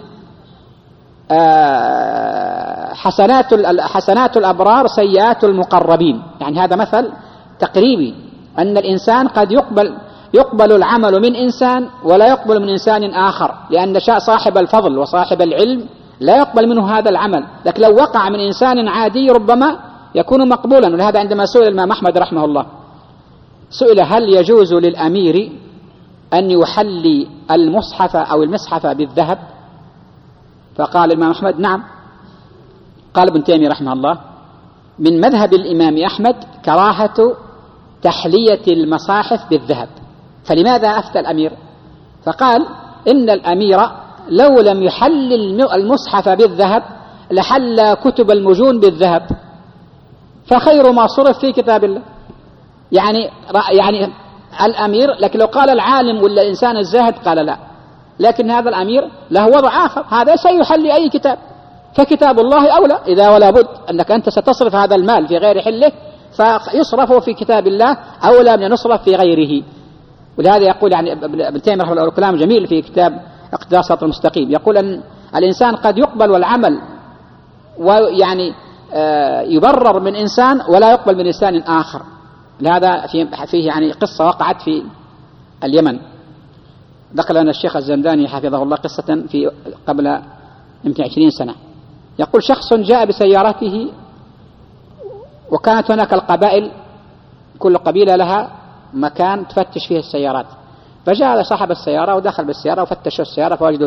حسنات الأبرار سيئات المقربين. يعني هذا مثل تقريبي، أن الإنسان قد يقبل العمل من إنسان ولا يقبل من إنسان آخر، لأن صاحب الفضل وصاحب العلم لا يقبل منه هذا العمل، لكن لو وقع من إنسان عادي ربما يكون مقبولا. ولهذا عندما سئل الإمام أحمد رحمه الله، سئل: هل يجوز للأمير أن يحلي المصحف أو المصحف بالذهب؟ فقال الإمام أحمد: نعم. قال ابن تيمية رحمه الله: من مذهب الإمام أحمد كراهة تحلية المصاحف بالذهب. فلماذا أفتى الأمير؟ فقال: إن الأمير لو لم يحلل المصحف بالذهب لحل كتب المجون بالذهب، فخير ما صرف في كتاب الله. يعني الأمير، لكن لو قال العالم ولا الإنسان الزاهد قال لا، لكن هذا الأمير له وضع آخر، هذا سيحلي أي كتاب، فكتاب الله أولى. إذا ولا بد أنك أنت ستصرف هذا المال في غير حله، فيصرفه في كتاب الله أولى من يصرف في غيره. ولهذا يقول يعني ابن تيمية رحمه الله كلام جميل في كتاب اقتداء الصراط المستقيم، يقول أن الإنسان قد يقبل والعمل ويعني يبرر من إنسان ولا يقبل من إنسان آخر. لهذا فيه يعني قصة وقعت في اليمن، ذكر لنا الشيخ الزنداني حفظه الله قصة في قبل يمكن 20 سنة. يقول: شخص جاء بسيارته، وكانت هناك القبائل كل قبيلة لها مكان تفتش فيه السيارات، فجاء صاحب السيارة ودخل بالسيارة وفتشوا السيارة فوجدوا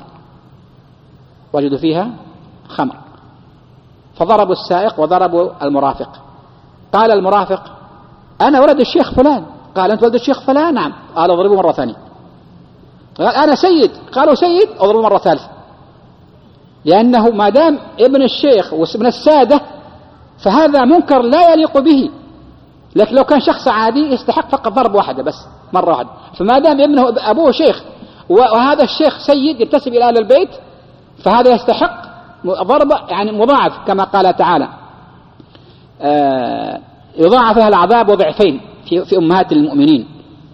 فيها خمر، فضربوا السائق وضربوا المرافق. قال المرافق: أنا ولد الشيخ فلان. قال: أنت ولد الشيخ فلان؟ نعم. قال: اضربوا مرة ثانية. قال: أنا سيد. قالوا: سيد، اضربوا مرة ثالثة، لأنه ما دام ابن الشيخ وابن السادة فهذا منكر لا يليق به، لكن لو كان شخص عادي يستحق فقط ضرب واحدة بس، مرة واحدة. فما دام أبوه شيخ وهذا الشيخ سيد ينتسب إلى أهل البيت، فهذا يستحق ضربة يعني مضاعف، كما قال تعالى: يضاعف لها العذاب ضعفين في أمهات المؤمنين.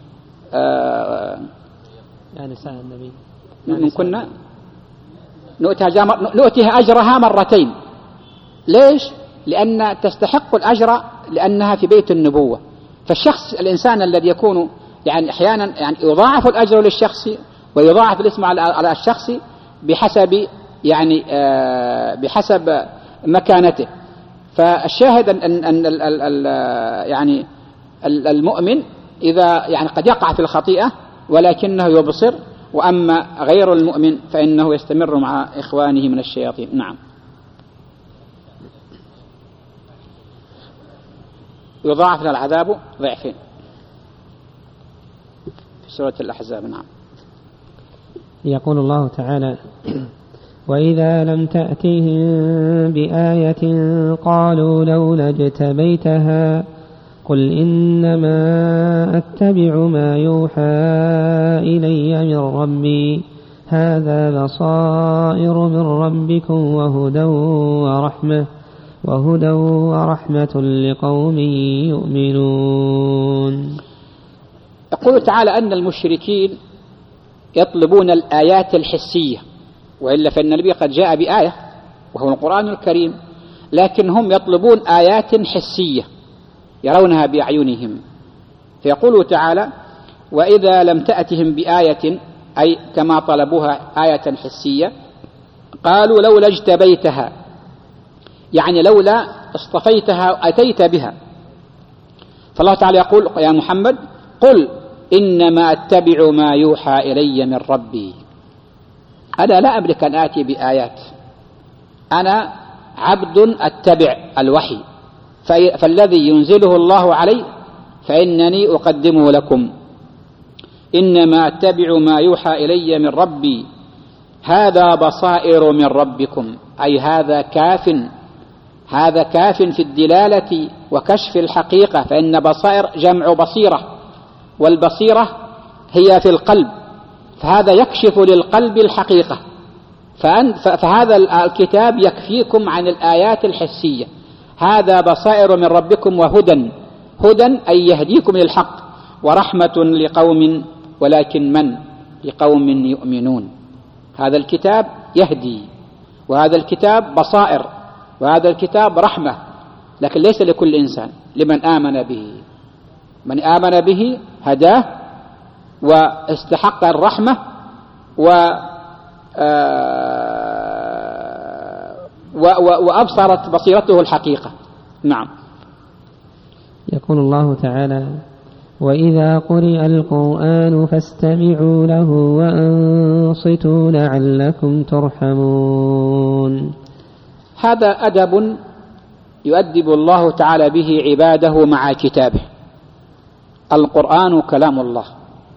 يعني نساء النبي
من كنا نؤتها أجرها مرتين ليش؟ لأن تستحق الأجر لأنها في بيت النبوة. فالشخص الإنسان الذي يكون يعني أحيانا يعني يضاعف الأجر للشخص ويضاعف الاسم على الشخص بحسب يعني بحسب مكانته. فالشاهد أن يعني المؤمن إذا يعني قد يقع في الخطيئة ولكنه يبصر، وأما غير المؤمن فإنه يستمر مع إخوانه من الشياطين. نعم. يضاعف له العذاب ضعفين في سورة الأحزاب. نعم.
يقول الله تعالى: وإذا لم تأتهم بآية قالوا لولا اجتبيتها قل إنما أتبع ما يوحى إلي من ربي هذا بصائر من ربكم وهدى ورحمة لقوم يؤمنون.
يقول تعالى أن المشركين يطلبون الآيات الحسية، وإلا فإن النبي قد جاء بآية وهو القرآن الكريم، لكن هم يطلبون آيات حسية يرونها بأعينهم. فيقول تعالى: وإذا لم تأتهم بآية، أي كما طلبوها آية حسية، قالوا لولا اجتبيتها، يعني لولا اصطفيتها أتيت بها. فالله تعالى يقول: يا محمد قل إنما أتبع ما يوحى إلي من ربي، أنا لا أملك أن آتي بآيات، أنا عبد أتبع الوحي، فالذي ينزله الله علي فإنني أقدمه لكم. إنما أتبع ما يوحى إلي من ربي هذا بصائر من ربكم، أي هذا كاف في الدلالة وكشف الحقيقة، فإن بصائر جمع بصيرة، والبصيرة هي في القلب، فهذا يكشف للقلب الحقيقة. فهذا الكتاب يكفيكم عن الآيات الحسية. هذا بصائر من ربكم وهدى أي يهديكم للحق، ورحمة لقوم، ولكن من؟ لقوم يؤمنون. هذا الكتاب يهدي، وهذا الكتاب بصائر، وهذا الكتاب رحمة، لكن ليس لكل إنسان، لمن آمن به. من آمن به هداه واستحق الرحمة وأبصرت بصيرته الحقيقة. نعم.
يقول الله تعالى: وإذا قرئ القرآن فاستمعوا له وأنصتوا لعلكم ترحمون.
هذا أدب يؤدب الله تعالى به عباده مع كتابه. القرآن كلام الله،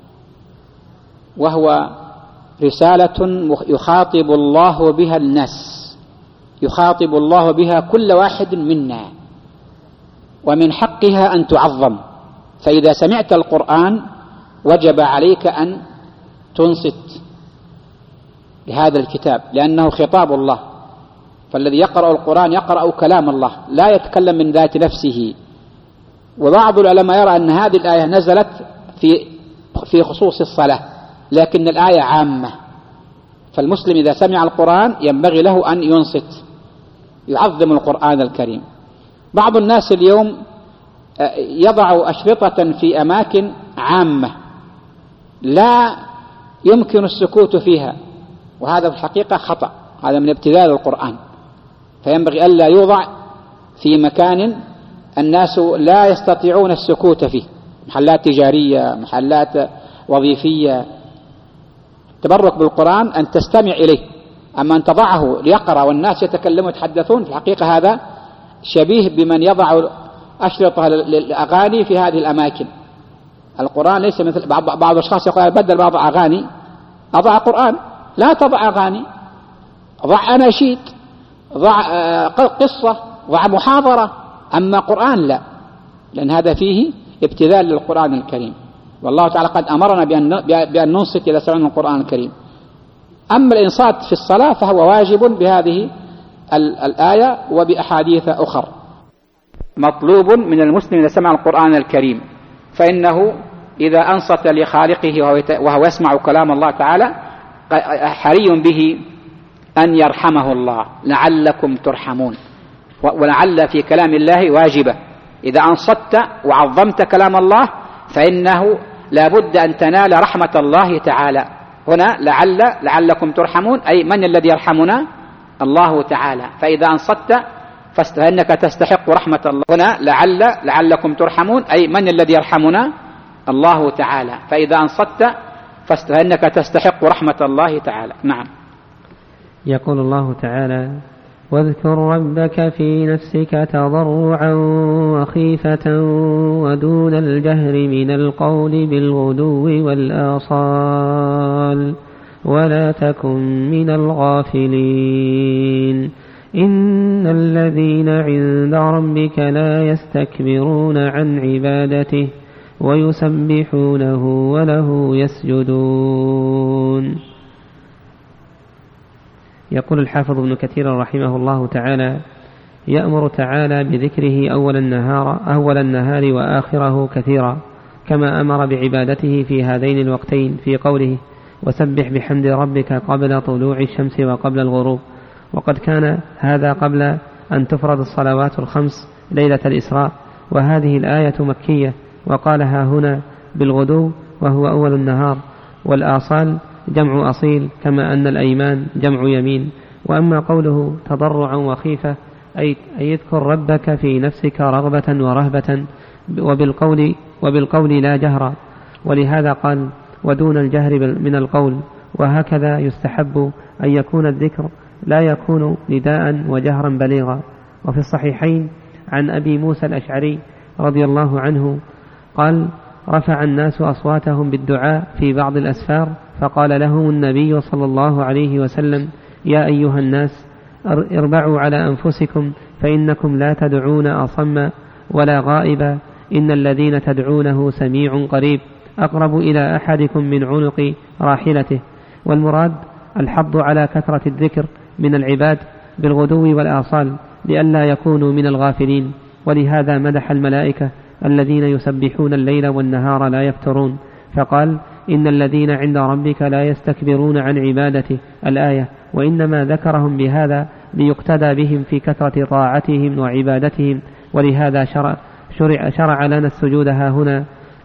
وهو رسالة يخاطب الله بها الناس، يخاطب الله بها كل واحد منا، ومن حقها أن تعظم. فإذا سمعت القرآن وجب عليك أن تنصت لهذا الكتاب، لأنه خطاب الله. فالذي يقرأ القرآن يقرأ كلام الله، لا يتكلم من ذات نفسه. وبعض العلماء يرى أن هذه الآية نزلت في خصوص الصلاة، لكن الآية عامة. فالمسلم إذا سمع القرآن ينبغي له أن ينصت، يعظم القرآن الكريم. بعض الناس اليوم يضع أشرطة في أماكن عامة لا يمكن السكوت فيها، وهذا في الحقيقة خطأ، هذا من ابتذال القرآن. فينبغي ألا يوضع في مكان الناس لا يستطيعون السكوت فيه، محلات تجارية، محلات وظيفية. تبرك بالقرآن أن تستمع إليه، أما أن تضعه ليقرأ والناس يتكلمون يتحدثون، في الحقيقة هذا شبيه بمن يضع أشرطة للأغاني في هذه الأماكن. القرآن ليس مثل بعض الأشخاص يقول بدل ما أضع أغاني أضع قرآن. لا تضع أغاني، ضع أناشيد، ضع قصة، ضع محاضرة، أما قرآن لا، لأن هذا فيه ابتذال للقرآن الكريم. والله تعالى قد أمرنا بأن ننصت إذا سمعنا القرآن الكريم. أما الإنصات في الصلاة فهو واجب بهذه الآية وبأحاديث أخر. مطلوب من المسلم إذا سمع القرآن الكريم فإنه إذا أنصت لخالقه وهو يسمع كلام الله تعالى حري به أن يرحمه الله، لعلكم ترحمون. ولعل في كلام الله واجبة. إذا أنصت وعظمت كلام الله فإنه لا بد أن تنال رحمة الله تعالى. هنا لعلكم ترحمون، أي من الذي يرحمنا؟ الله تعالى. فإذا أنصت فإنك تستحق رحمة الله. هنا لعلكم ترحمون، أي من الذي يرحمنا؟ الله تعالى. فإذا أنصت فإنك تستحق رحمة الله تعالى. نعم.
يقول الله تعالى: واذكر ربك في نفسك تضرعا وخيفة ودون الجهر من القول بالغدو والآصال ولا تكن من الغافلين إن الذين عند ربك لا يستكبرون عن عبادته ويسبحونه وله يسجدون. يقول الحافظ ابن كثير رحمه الله تعالى: يأمر تعالى بذكره أول النهار وآخره كثيرا، كما أمر بعبادته في هذين الوقتين في قوله: وسبح بحمد ربك قبل طلوع الشمس وقبل الغروب. وقد كان هذا قبل أن تفرض الصلوات الخمس ليلة الإسراء، وهذه الآية مكية، وقالها هنا بالغدو وهو أول النهار، والآصال جمع أصيل، كما أن الأيمان جمع يمين. وأما قوله تضرعا وخيفة أي يذكر ربك في نفسك رغبة ورهبة وبالقول لا جهرا، ولهذا قال: ودون الجهر من القول. وهكذا يستحب أن يكون الذكر لا يكون نداء وجهرا بليغا. وفي الصحيحين عن أبي موسى الأشعري رضي الله عنه قال: رفع الناس أصواتهم بالدعاء في بعض الأسفار، فقال لهم النبي صلى الله عليه وسلم: يا أيها الناس اربعوا على أنفسكم فإنكم لا تدعون أصم ولا غائبا، إن الذين تدعونه سميع قريب أقرب إلى أحدكم من عنق راحلته. والمراد الحض على كثرة الذكر من العباد بالغدو والآصال لئلا يكونوا من الغافلين. ولهذا مدح الملائكة الذين يسبحون الليل والنهار لا يفترون، فقال: إن الذين عند ربك لا يستكبرون عن عبادته الآية. وإنما ذكرهم بهذا ليقتدى بهم في كثرة طاعتهم وعبادتهم. ولهذا شرع لنا السجود ها هنا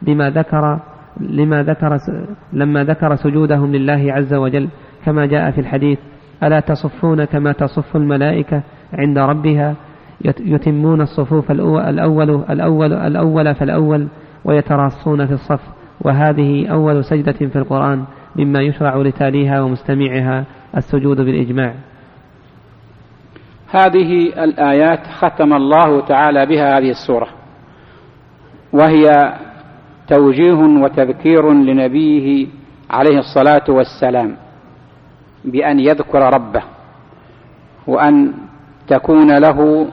لما ذكر سجودهم لله عز وجل، كما جاء في الحديث: ألا تصفون كما تصف الملائكة عند ربها، يتمون الصفوف الأول فالأول ويتراصون في الصف. وهذه أول سجدة في القرآن، مما يشرع لتاليها ومستمعها السجود بالإجماع.
هذه الآيات ختم الله تعالى بها هذه السورة، وهي توجيه وتذكير لنبيه عليه الصلاة والسلام بأن يذكر ربه، وأن تكون له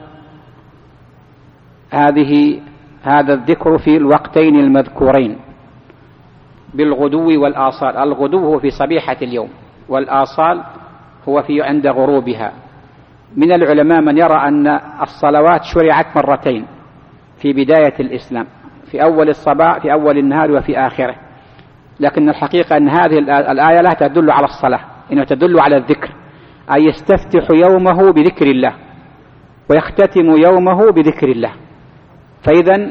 هذا الذكر في الوقتين المذكورين بالغدو والآصال. الغدو هو في صبيحة اليوم، والآصال هو في عند غروبها. من العلماء من يرى أن الصلوات شرعت مرتين في بداية الإسلام، في أول الصباح في أول النهار وفي آخره، لكن الحقيقة أن هذه الآية لا تدل على الصلاة، إنها تدل على الذكر، أي يستفتح يومه بذكر الله ويختتم يومه بذكر الله. فإذا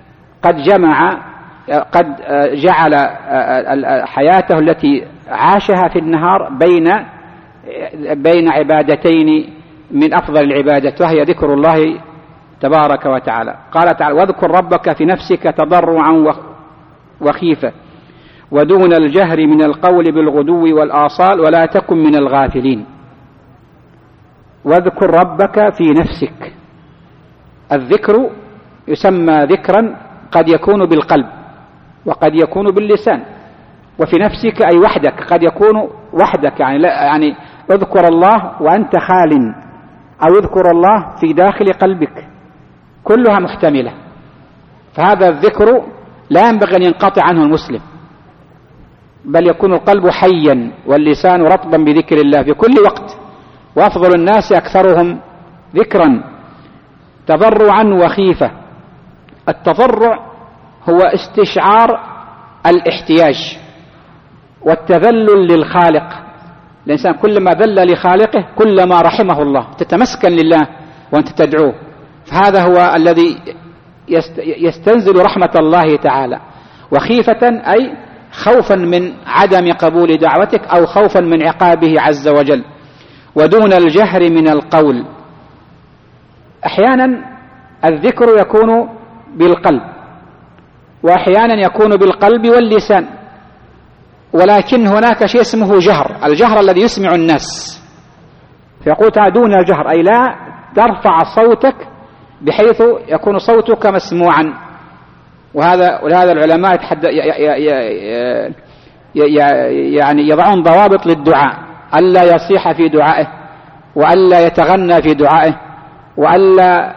قد جعل حياته التي عاشها في النهار بين عبادتين من أفضل العبادات، وهي ذكر الله تبارك وتعالى. قال تعالى: واذكر ربك في نفسك تضرعا وخيفة ودون الجهر من القول بالغدو والآصال ولا تكن من الغافلين. واذكر ربك في نفسك. الذكر يسمى ذكرا قد يكون بالقلب وقد يكون باللسان، وفي نفسك أي وحدك، قد يكون وحدك يعني اذكر الله وأنت خال، أو اذكر الله في داخل قلبك، كلها محتملة. فهذا الذكر لا ينبغي أن ينقطع عنه المسلم، بل يكون القلب حيا واللسان رطبا بذكر الله في كل وقت، وأفضل الناس أكثرهم ذكرا. تضرعا وخيفة. التضرع هو استشعار الاحتياج والتذلل للخالق. الإنسان كلما ذل لخالقه كلما رحمه الله، تتمسكن لله وأنت تدعوه، فهذا هو الذي يستنزل رحمة الله تعالى، وخيفة أي خوفا من عدم قبول دعوتك أو خوفا من عقابه عز وجل. ودون الجهر من القول. أحيانا الذكر يكون بالقلب، وأحيانا يكون بالقلب واللسان، ولكن هناك شيء اسمه جهر، الجهر الذي يسمع الناس، فيقول دون الجهر أي لا ترفع صوتك بحيث يكون صوتك مسموعا. ولهذا العلماء يعني يضعون ضوابط للدعاء، ألا يصيح في دعائه، وألا يتغنى في دعائه، وألا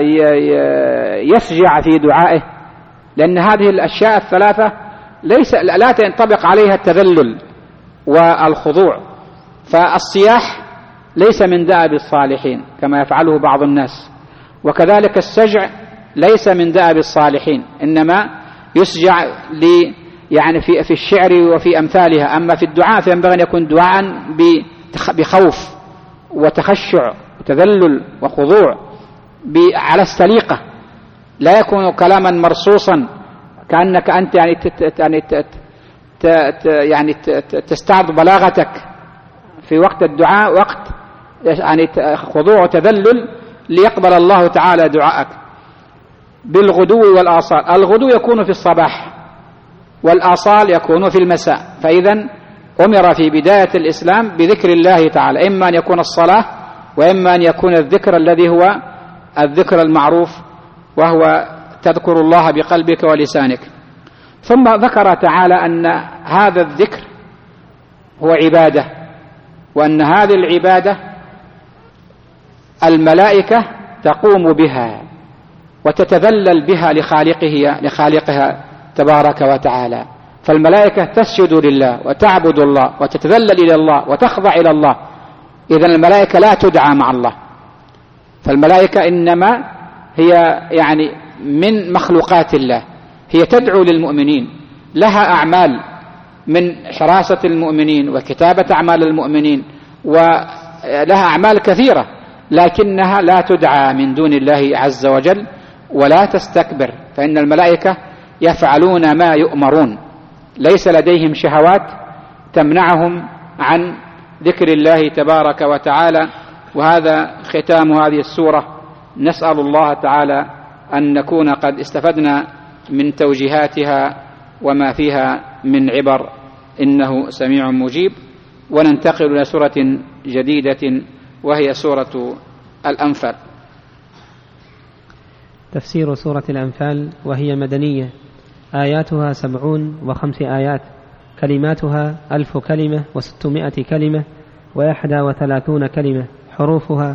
يفجع في دعائه، لأن هذه الأشياء الثلاثة لا ينطبق عليها التذلل والخضوع. فالصياح ليس من دأب الصالحين كما يفعله بعض الناس، وكذلك السجع ليس من دأب الصالحين، إنما يسجع يعني في الشعر وفي أمثالها. أما في الدعاء فينبغي أن يكون دعاء بخوف وتخشع وتذلل وخضوع على السليقة، لا يكون كلاما مرصوصا كأنك أنت يعني تستعرض بلاغتك في وقت الدعاء، وقت يعني خضوع وتذلل ليقبل الله تعالى دعاءك. بالغدو والآصال، الغدو يكون في الصباح والآصال يكون في المساء، فإذا أمر في بداية الإسلام بذكر الله تعالى، إما أن يكون الصلاة وإما أن يكون الذكر الذي هو الذكر المعروف، وهو تذكر الله بقلبك ولسانك. ثم ذكر تعالى أن هذا الذكر هو عبادة، وأن هذه العبادة الملائكة تقوم بها وتتذلل بها لخالقها تبارك وتعالى. فالملائكة تسجد لله وتعبد الله وتتذلل إلى الله وتخضع إلى الله. إذن الملائكة لا تدعى مع الله، فالملائكة إنما هي يعني من مخلوقات الله، هي تدعو للمؤمنين، لها أعمال من حراسة المؤمنين وكتابة أعمال المؤمنين، ولها أعمال كثيرة، لكنها لا تدعى من دون الله عز وجل ولا تستكبر، فإن الملائكة يفعلون ما يؤمرون، ليس لديهم شهوات تمنعهم عن ذكر الله تبارك وتعالى. وهذا ختام هذه السورة. نسأل الله تعالى أن نكون قد استفدنا من توجيهاتها وما فيها من عبر، إنه سميع مجيب. وننتقل إلى سورة جديدة وهي سورة الأنفال.
تفسير سورة الأنفال، وهي مدنية، آياتها 70 آيات، كلماتها 1000 كلمة و600 كلمة و31 كلمة، حروفها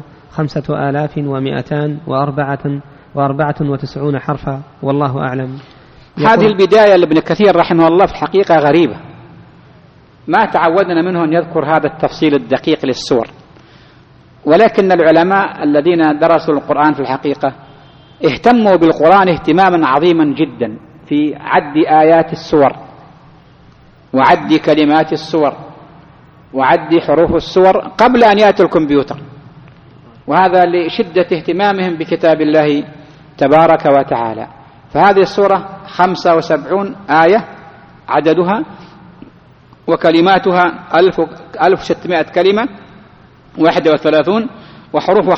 5294 حرفا، والله أعلم.
هذه البداية لابن كثير رحمه الله في الحقيقة غريبة، ما تعودنا منه أن يذكر هذا التفصيل الدقيق للسور، ولكن العلماء الذين درسوا القرآن في الحقيقة اهتموا بالقرآن اهتماما عظيما جدا في عد آيات السور وعد كلمات السور وعد حروف السور قبل أن يأتي الكمبيوتر، وهذا لشدة اهتمامهم بكتاب الله تبارك وتعالى. فهذه السورة 75 آية عددها، وكلماتها 1600 كلمة 31، وحروفها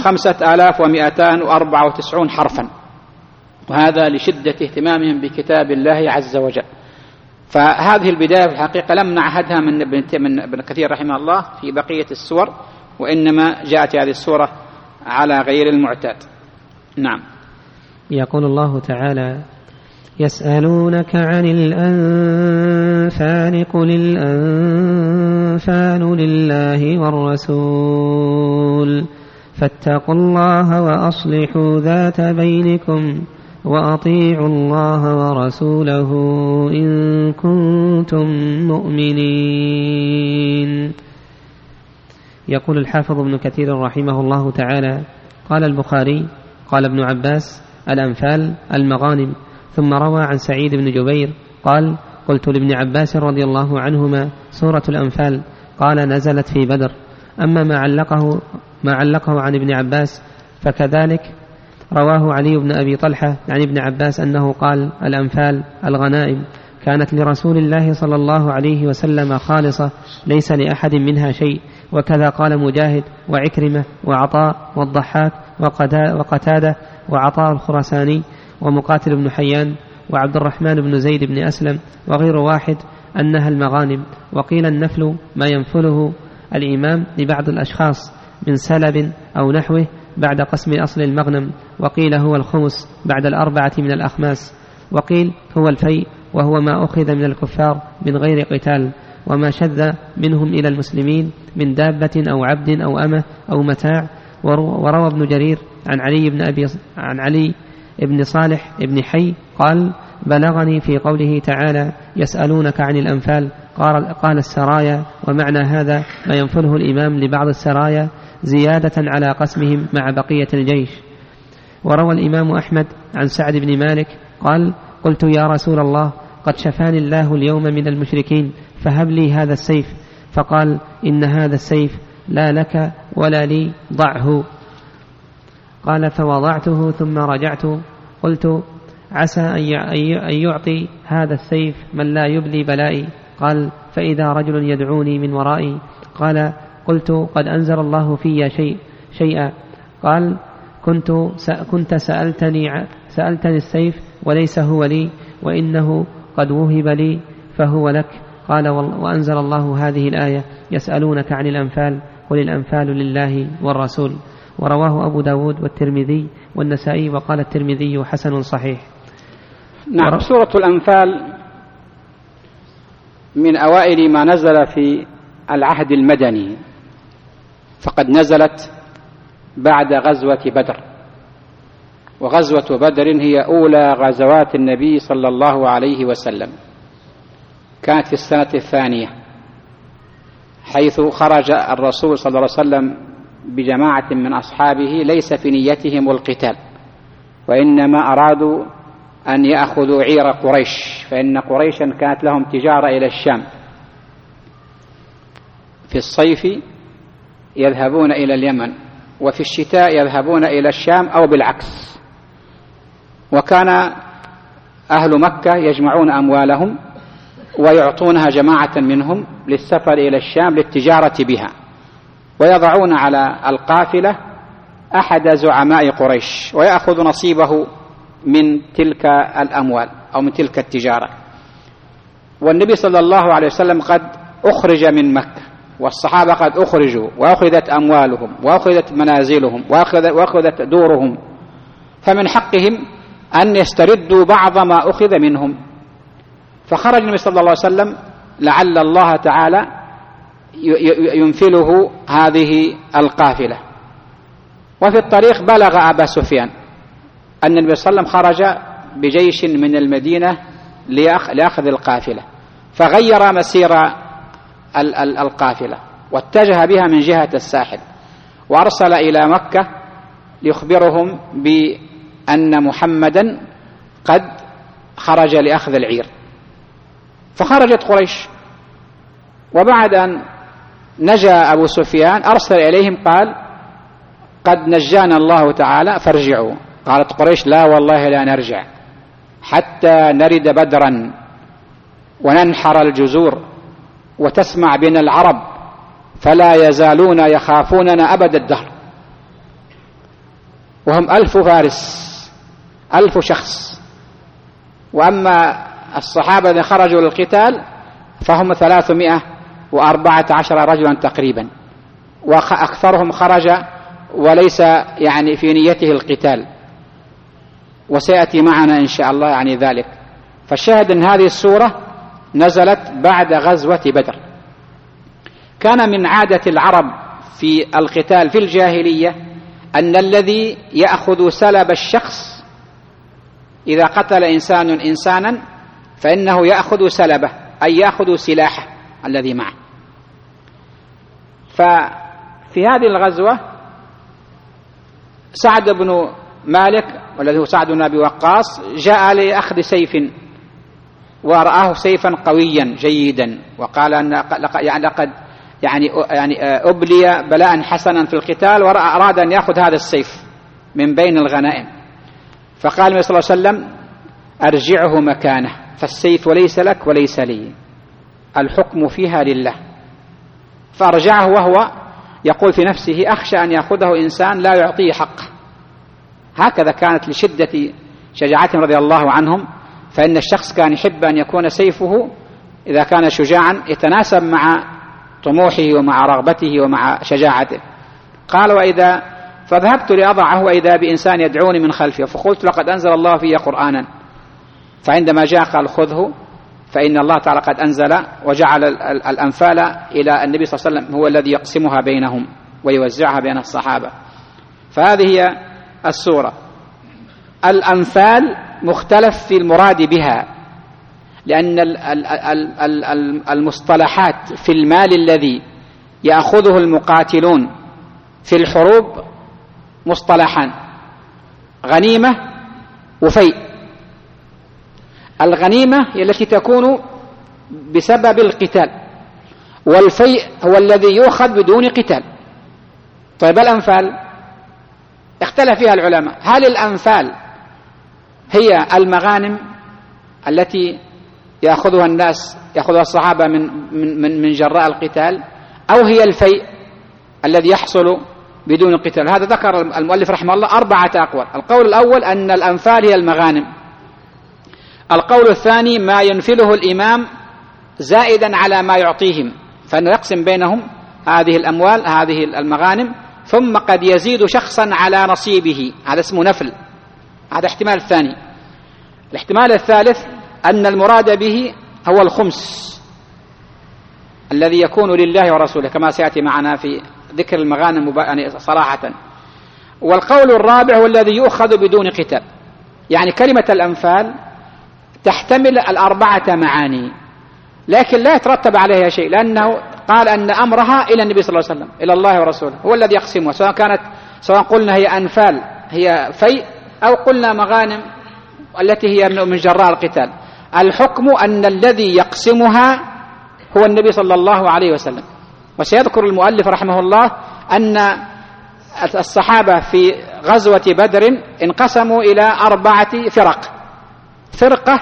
5294 حرفا، وهذا لشدة اهتمامهم بكتاب الله عز وجل. فهذه البداية في الحقيقة لم نعهدها من ابن كثير رحمه الله في بقية السور، وإنما جاءت هذه السورة على غير المعتاد. نعم.
يقول الله تعالى: يسألونك عن الأنفال قل الأنفال لله والرسول فاتقوا الله وأصلحوا ذات بينكم وأطيعوا الله ورسوله إن كنتم مؤمنين. يقول الحافظ ابن كثير رحمه الله تعالى: قال البخاري قال ابن عباس: الأنفال المغانم. ثم روى عن سعيد بن جبير قال: قلت لابن عباس رضي الله عنهما: سورة الأنفال؟ قال: نزلت في بدر. أما ما علقه عن ابن عباس فكذلك رواه علي بن أبي طلحة عن ابن عباس أنه قال: الأنفال الغنائم كانت لرسول الله صلى الله عليه وسلم خالصة ليس لأحد منها شيء. وكذا قال مجاهد وعكرمة وعطاء والضحاك وقتادة وعطاء الخراساني ومقاتل بن حيان وعبد الرحمن بن زيد بن أسلم وغير واحد أنها المغانم. وقيل النفل ما ينفله الإمام لبعض الأشخاص من سلب أو نحوه بعد قسم أصل المغنم، وقيل هو الخمس بعد 4 من الأخماس، وقيل هو الفيء وهو ما أخذ من الكفار من غير قتال وما شذ منهم إلى المسلمين من دابة أو عبد أو أمة أو متاع. وروى ابن جرير عن علي بن صالح بن حي قال: بلغني في قوله تعالى: يسألونك عن الأنفال قال السرايا، ومعنى هذا ما ينفله الإمام لبعض السرايا زيادة على قسمهم مع بقية الجيش. وروى الإمام أحمد عن سعد بن مالك قال: قلت يا رسول الله قد شفاني الله اليوم من المشركين فهب لي هذا السيف، فقال: إن هذا السيف لا لك ولا لي، ضعه. قال: فوضعته ثم رجعت قلت: عسى أن يعطي هذا السيف من لا يبلي بلائي. قال: فإذا رجل يدعوني من ورائي. قال: قلت: قد أنزل الله في شيئا. قال: كنت سألتني السيف وليس هو لي، وإنه قد وهب لي فهو لك. قال: وأنزل الله هذه الآية: يسألونك عن الأنفال قل الأنفال لله والرسول. ورواه أبو داود والترمذي والنسائي، وقال الترمذي حسن صحيح.
نعم. سورة الأنفال من أوائل ما نزل في العهد المدني، فقد نزلت بعد غزوة بدر، وغزوة بدر هي أولى غزوات النبي صلى الله عليه وسلم، كانت في السنة الثانية، حيث خرج الرسول صلى الله عليه وسلم بجماعة من أصحابه ليس في نيتهم القتال، وإنما أرادوا أن يأخذوا عير قريش، فإن قريشا كانت لهم تجارة إلى الشام، في الصيف يذهبون إلى اليمن وفي الشتاء يذهبون إلى الشام أو بالعكس. وكان أهل مكة يجمعون أموالهم ويعطونها جماعة منهم للسفر إلى الشام للتجارة بها، ويضعون على القافلة أحد زعماء قريش ويأخذ نصيبه من تلك الأموال أو من تلك التجارة. والنبي صلى الله عليه وسلم قد أخرج من مكة، والصحابة قد أخرجوا وأخذت أموالهم وأخذت منازلهم وأخذت دورهم، فمن حقهم أن يستردوا بعض ما أخذ منهم. فخرج النبي صلى الله عليه وسلم لعل الله تعالى ينفله هذه القافلة. وفي الطريق بلغ أبا سفيان أن النبي صلى الله عليه وسلم خرج بجيش من المدينة لأخذ القافلة، فغير مسير القافلة واتجه بها من جهة الساحل، وأرسل إلى مكة ليخبرهم بأن محمدا قد خرج لأخذ العير. فخرجت قريش، وبعد أن نجا أبو سفيان أرسل إليهم قال: قد نجانا الله تعالى فارجعوا. قالت قريش: لا والله لا نرجع حتى نرد بدرا وننحر الجزور وتسمع بنا العرب، فلا يزالون يخافوننا أبد الدهر. وهم 1000 فارس، 1000 شخص، وأما الصحابة الذين خرجوا للقتال فهم 314 رجلا تقريبا، وأكثرهم خرج وليس يعني في نيته القتال، وسيأتي معنا إن شاء الله يعني ذلك. فالشاهد أن هذه السورة نزلت بعد غزوة بدر. كان من عادة العرب في القتال في الجاهلية أن الذي يأخذ سلب الشخص، إذا قتل إنسان إنسانا فإنه يأخذ سلبه، أي يأخذ سلاحه الذي معه. ففي هذه الغزوة سعد بن مالك والذي هو سعد بن أبي وقاص جاء لأخذ سيف، ورآه سيفا قويا جيدا، وقال أن لقد يعني أبلي بلاء حسنا في القتال، وأراد أن يأخذ هذا السيف من بين الغنائم. فقال النبي صلى الله عليه وسلم أرجعه مكانه، فالسيف ليس لك وليس لي، الحكم فيها لله. فأرجعه وهو يقول في نفسه أخشى أن يأخذه إنسان لا يعطيه حقه. هكذا كانت لشدة شجاعتهم رضي الله عنهم، فإن الشخص كان يحب أن يكون سيفه إذا كان شجاعا يتناسب مع طموحه ومع رغبته ومع شجاعته. قال فذهبت لأضعه وإذا بإنسان يدعوني من خلفه، فقلت لقد أنزل الله في قرآنا، فعندما جاء قال خذه، فإن الله تعالى قد أنزل وجعل الأنفال إلى النبي صلى الله عليه وسلم هو الذي يقسمها بينهم ويوزعها بين الصحابة. فهذه هي السورة. الأنفال مختلف في المراد بها، لأن المصطلحات في المال الذي يأخذه المقاتلون في الحروب مصطلحان: غنيمة وفيء. الغنيمة هي التي تكون بسبب القتال، والفيء هو الذي يؤخذ بدون قتال. طيب الأنفال اختلف فيها العلماء، هل الأنفال هي المغانم التي يأخذها الناس، يأخذها الصحابة من جراء القتال، أو هي الفيء الذي يحصل بدون قتال؟ هذا ذكر المؤلف رحمه الله 4 أقوال. القول الأول أن الأنفال هي المغانم. القول الثاني ما ينفله الإمام زائدا على ما يعطيهم، فإنه يقسم بينهم هذه الأموال هذه المغانم، ثم قد يزيد شخصا على نصيبه، هذا اسمه نفل. هذا احتمال الثاني. الاحتمال الثالث أن المراد به هو الخمس الذي يكون لله ورسوله، كما سيأتي معنا في ذكر المغانم يعني صراحة. والقول الرابع هو الذي يؤخذ بدون قتال. يعني كلمة الأنفال تحتمل 4 معاني، لكن لا يترتب عليها شيء، لأنه قال أن أمرها إلى النبي صلى الله عليه وسلم، إلى الله ورسوله، هو الذي يقسمها، سواء قلنا هي أنفال هي فيء، أو قلنا مغانم التي هي من جراء القتال. الحكم أن الذي يقسمها هو النبي صلى الله عليه وسلم. وسيذكر المؤلف رحمه الله أن الصحابة في غزوة بدر انقسموا إلى 4 فرق. فرقة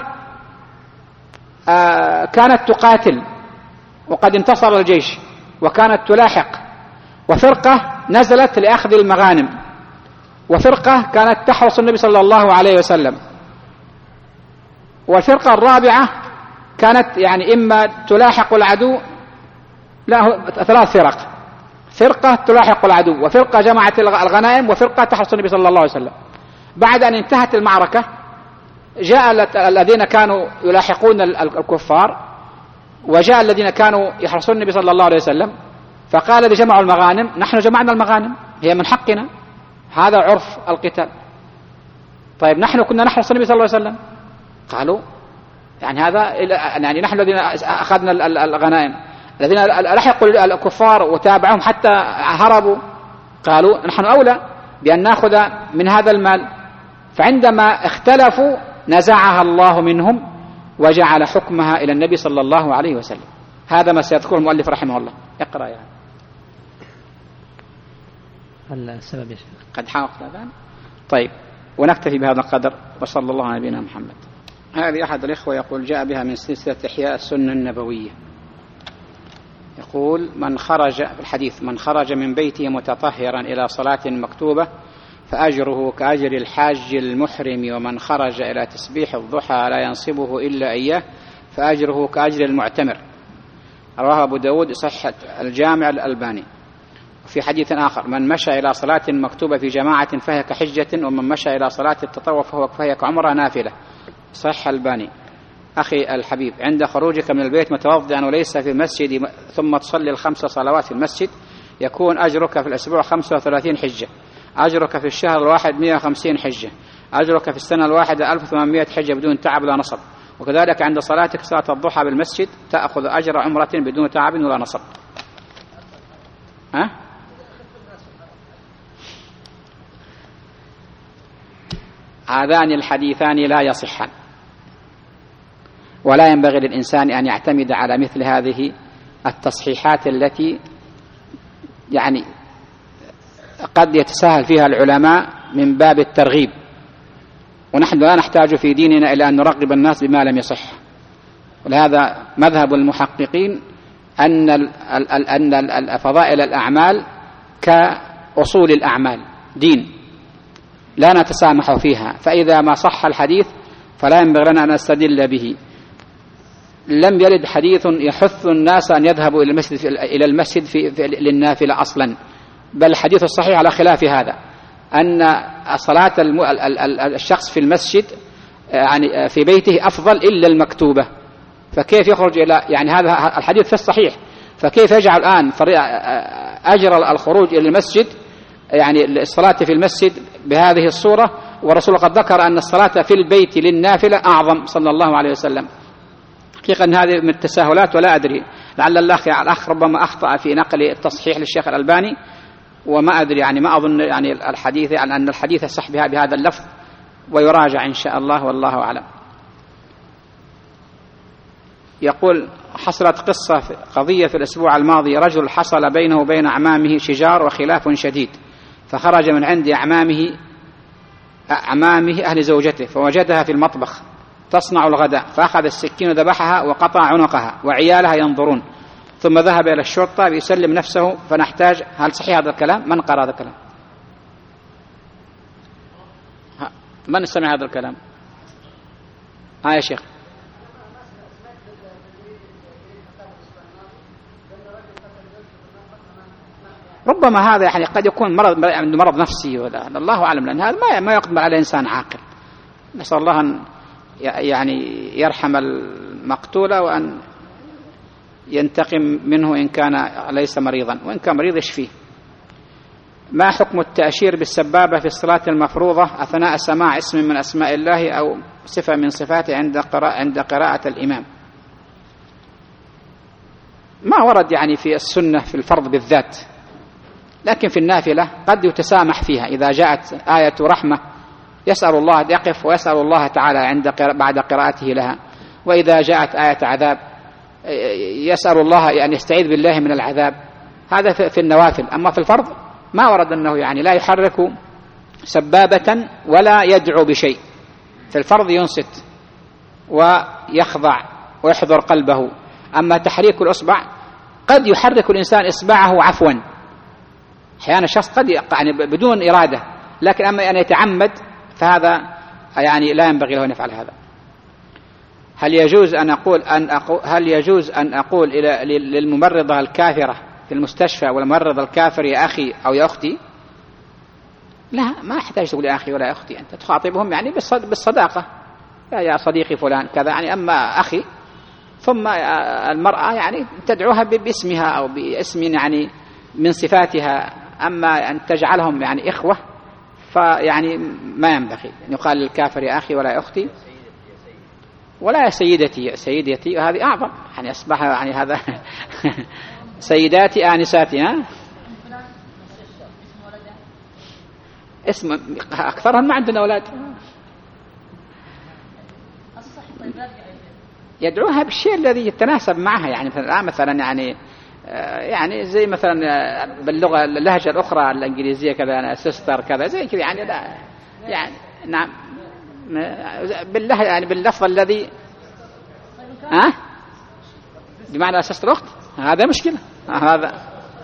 كانت تقاتل وقد انتصر الجيش وكانت تلاحق، وفرقة نزلت لأخذ المغانم، وفرقة كانت تحرس النبي صلى الله عليه وسلم، والفرقة الرابعة كانت يعني إما تلاحق العدو، لا 3 فرق: فرقة تلاحق العدو، وفرقة جمعت الغنائم، وفرقة تحرس النبي صلى الله عليه وسلم. بعد أن انتهت المعركة جاء الذين كانوا يلاحقون الكفار، وجاء الذين كانوا يحرسون النبي صلى الله عليه وسلم، فقال الذي جمعوا المغانم: نحن جمعنا المغانم، هي من حقنا، هذا عرف القتال. طيب نحن كنا نحرس النبي صلى الله عليه وسلم. قالوا يعني هذا يعني نحن الذين أخذنا الغنائم، الذين لحقوا الكفار وتابعهم حتى هربوا، قالوا نحن أولى بأن نأخذ من هذا المال. فعندما اختلفوا نزعها الله منهم وجعل حكمها إلى النبي صلى الله عليه وسلم. هذا ما سيذكره المؤلف رحمه الله. اقرأ يعني.
السبب يا شيخ
قد حاق الآن. طيب ونكتفي بهذا القدر، وصلى الله على نبينا محمد. هذه أحد الإخوة يقول جاء بها من سلسلة إحياء السنة النبوية، يقول من خرج في الحديث: من خرج من بيته متطهرا إلى صلاة مكتوبة فأجره كأجر الحاج المحرم، ومن خرج إلى تسبيح الضحى لا ينصبه إلا إياه فأجره كأجر المعتمر. رواه أبو داود صحة الجامع الألباني. وفي حديث آخر: من مشى إلى صلاة مكتوبة في جماعة فهي كحجة، ومن مشى إلى صلاة التطوع فهي كعمرة نافلة. صحة الباني. أخي الحبيب، عند خروجك من البيت متوضئا وليس في المسجد ثم تصلي 5 صلوات في المسجد، يكون أجرك في الأسبوع 35 حجة، أجرك في الشهر الواحد 150 حجة، أجرك في السنة الواحدة 1800 حجة بدون تعب ولا نصب. وكذلك عند صلاتك صلاة الضحى بالمسجد تأخذ أجر عمرة بدون تعب ولا نصب. هذان الحديثان لا يصحان، ولا ينبغي للإنسان أن يعتمد على مثل هذه التصحيحات التي يعني قد يتساهل فيها العلماء من باب الترغيب، ونحن لا نحتاج في ديننا إلى أن نرغب الناس بما لم يصح. ولهذا مذهب المحققين أن فضائل الأعمال كأصول الأعمال دين لا نتسامح فيها، فإذا ما صح الحديث فلا ينبغي لنا أن نستدل به. لم يرد حديث يحث الناس أن يذهبوا إلى المسجد للنافلة أصلا، بل الحديث الصحيح على خلاف هذا، أن صلاة الشخص في المسجد يعني في بيته أفضل إلا المكتوبة. فكيف يخرج إلى يعني هذا الحديث في الصحيح، فكيف يجعل الآن أجر الخروج إلى المسجد يعني الصلاة في المسجد بهذه الصورة، والرسول قد ذكر أن الصلاة في البيت للنافلة أعظم صلى الله عليه وسلم. حقيقة أن هذه من التساهلات، ولا أدري لعل الأخ ربما أخطأ في نقل التصحيح للشيخ الألباني، وما أدري يعني ما أظن يعني الحديث يعني أن الحديث صح بهذا اللفظ، ويراجع إن شاء الله والله أعلم. يقول: حصلت قضية في الأسبوع الماضي، رجل حصل بينه وبين أعمامه شجار وخلاف شديد، فخرج من عند أعمامه أهل زوجته فوجدها في المطبخ تصنع الغداء، فأخذ السكين وذبحها وقطع عنقها وعيالها ينظرون، ثم ذهب إلى الشرطة ليسلم نفسه. فنحتاج، هل صحيح هذا الكلام؟ من قرأ هذا الكلام؟ من سمع هذا الكلام؟ يا شيخ. ربما هذا يعني قد يكون مرض نفسي، ولا الله أعلم، لأن هذا ما يقدم على إنسان عاقل. نسأل الله أن يعني يرحم المقتول وأن ينتقم منه إن كان ليس مريضا، وإن كان مريض يشفيه. ما حكم التأشير بالسبابة في الصلاة المفروضة أثناء سماع اسم من أسماء الله أو صفة من صفاته عند قراءة الإمام؟ ما ورد يعني في السنة في الفرض بالذات، لكن في النافلة قد يتسامح فيها. إذا جاءت آية رحمة يسأل الله يقف ويسأل الله تعالى بعد قراءته لها، وإذا جاءت آية عذاب يسأل الله أن يستعيذ بالله من العذاب. هذا في النوافل. أما في الفرض ما ورد أنه يعني لا يحرك سبابة ولا يدعو بشيء. في الفرض ينصت ويخضع ويحضر قلبه. أما تحريك الأصبع قد يحرك الإنسان إصبعه عفوا، أحيانا الشخص قد يعني بدون إرادة، لكن أما أن يتعمد فهذا يعني لا ينبغي له أن يفعل هذا. هل يجوز أن أقول للممرضة الكافرة في المستشفى والممرض الكافر يا أخي أو يا أختي؟ لا، ما أحتاج تقول يا أخي ولا يا أختي، أنت تخاطبهم يعني بالصداقة، يا صديقي فلان كذا يعني. أما أخي، ثم المرأة يعني تدعوها باسمها أو باسم يعني من صفاتها. أما أن تجعلهم يعني إخوة فيعني ما ينبغي أن يقال للكافر يا أخي ولا يا أختي ولا يا سيدتي. يا سيدتي هذه أعظم، يعني أصبح يعني هذا سيداتي آنساتي. اسم أكثرهم ما عندنا أولاد. يدعوها بالشيء الذي يتناسب معها، يعني مثلا يعني زي مثلا باللغة اللهجة الأخرى الإنجليزية كذا أنا سيستر كذا زي كذا يعني. لا يعني نعم باللهجة يعني باللفظ الذي بمعنى سيستر أخت، هذا مشكلة. هذا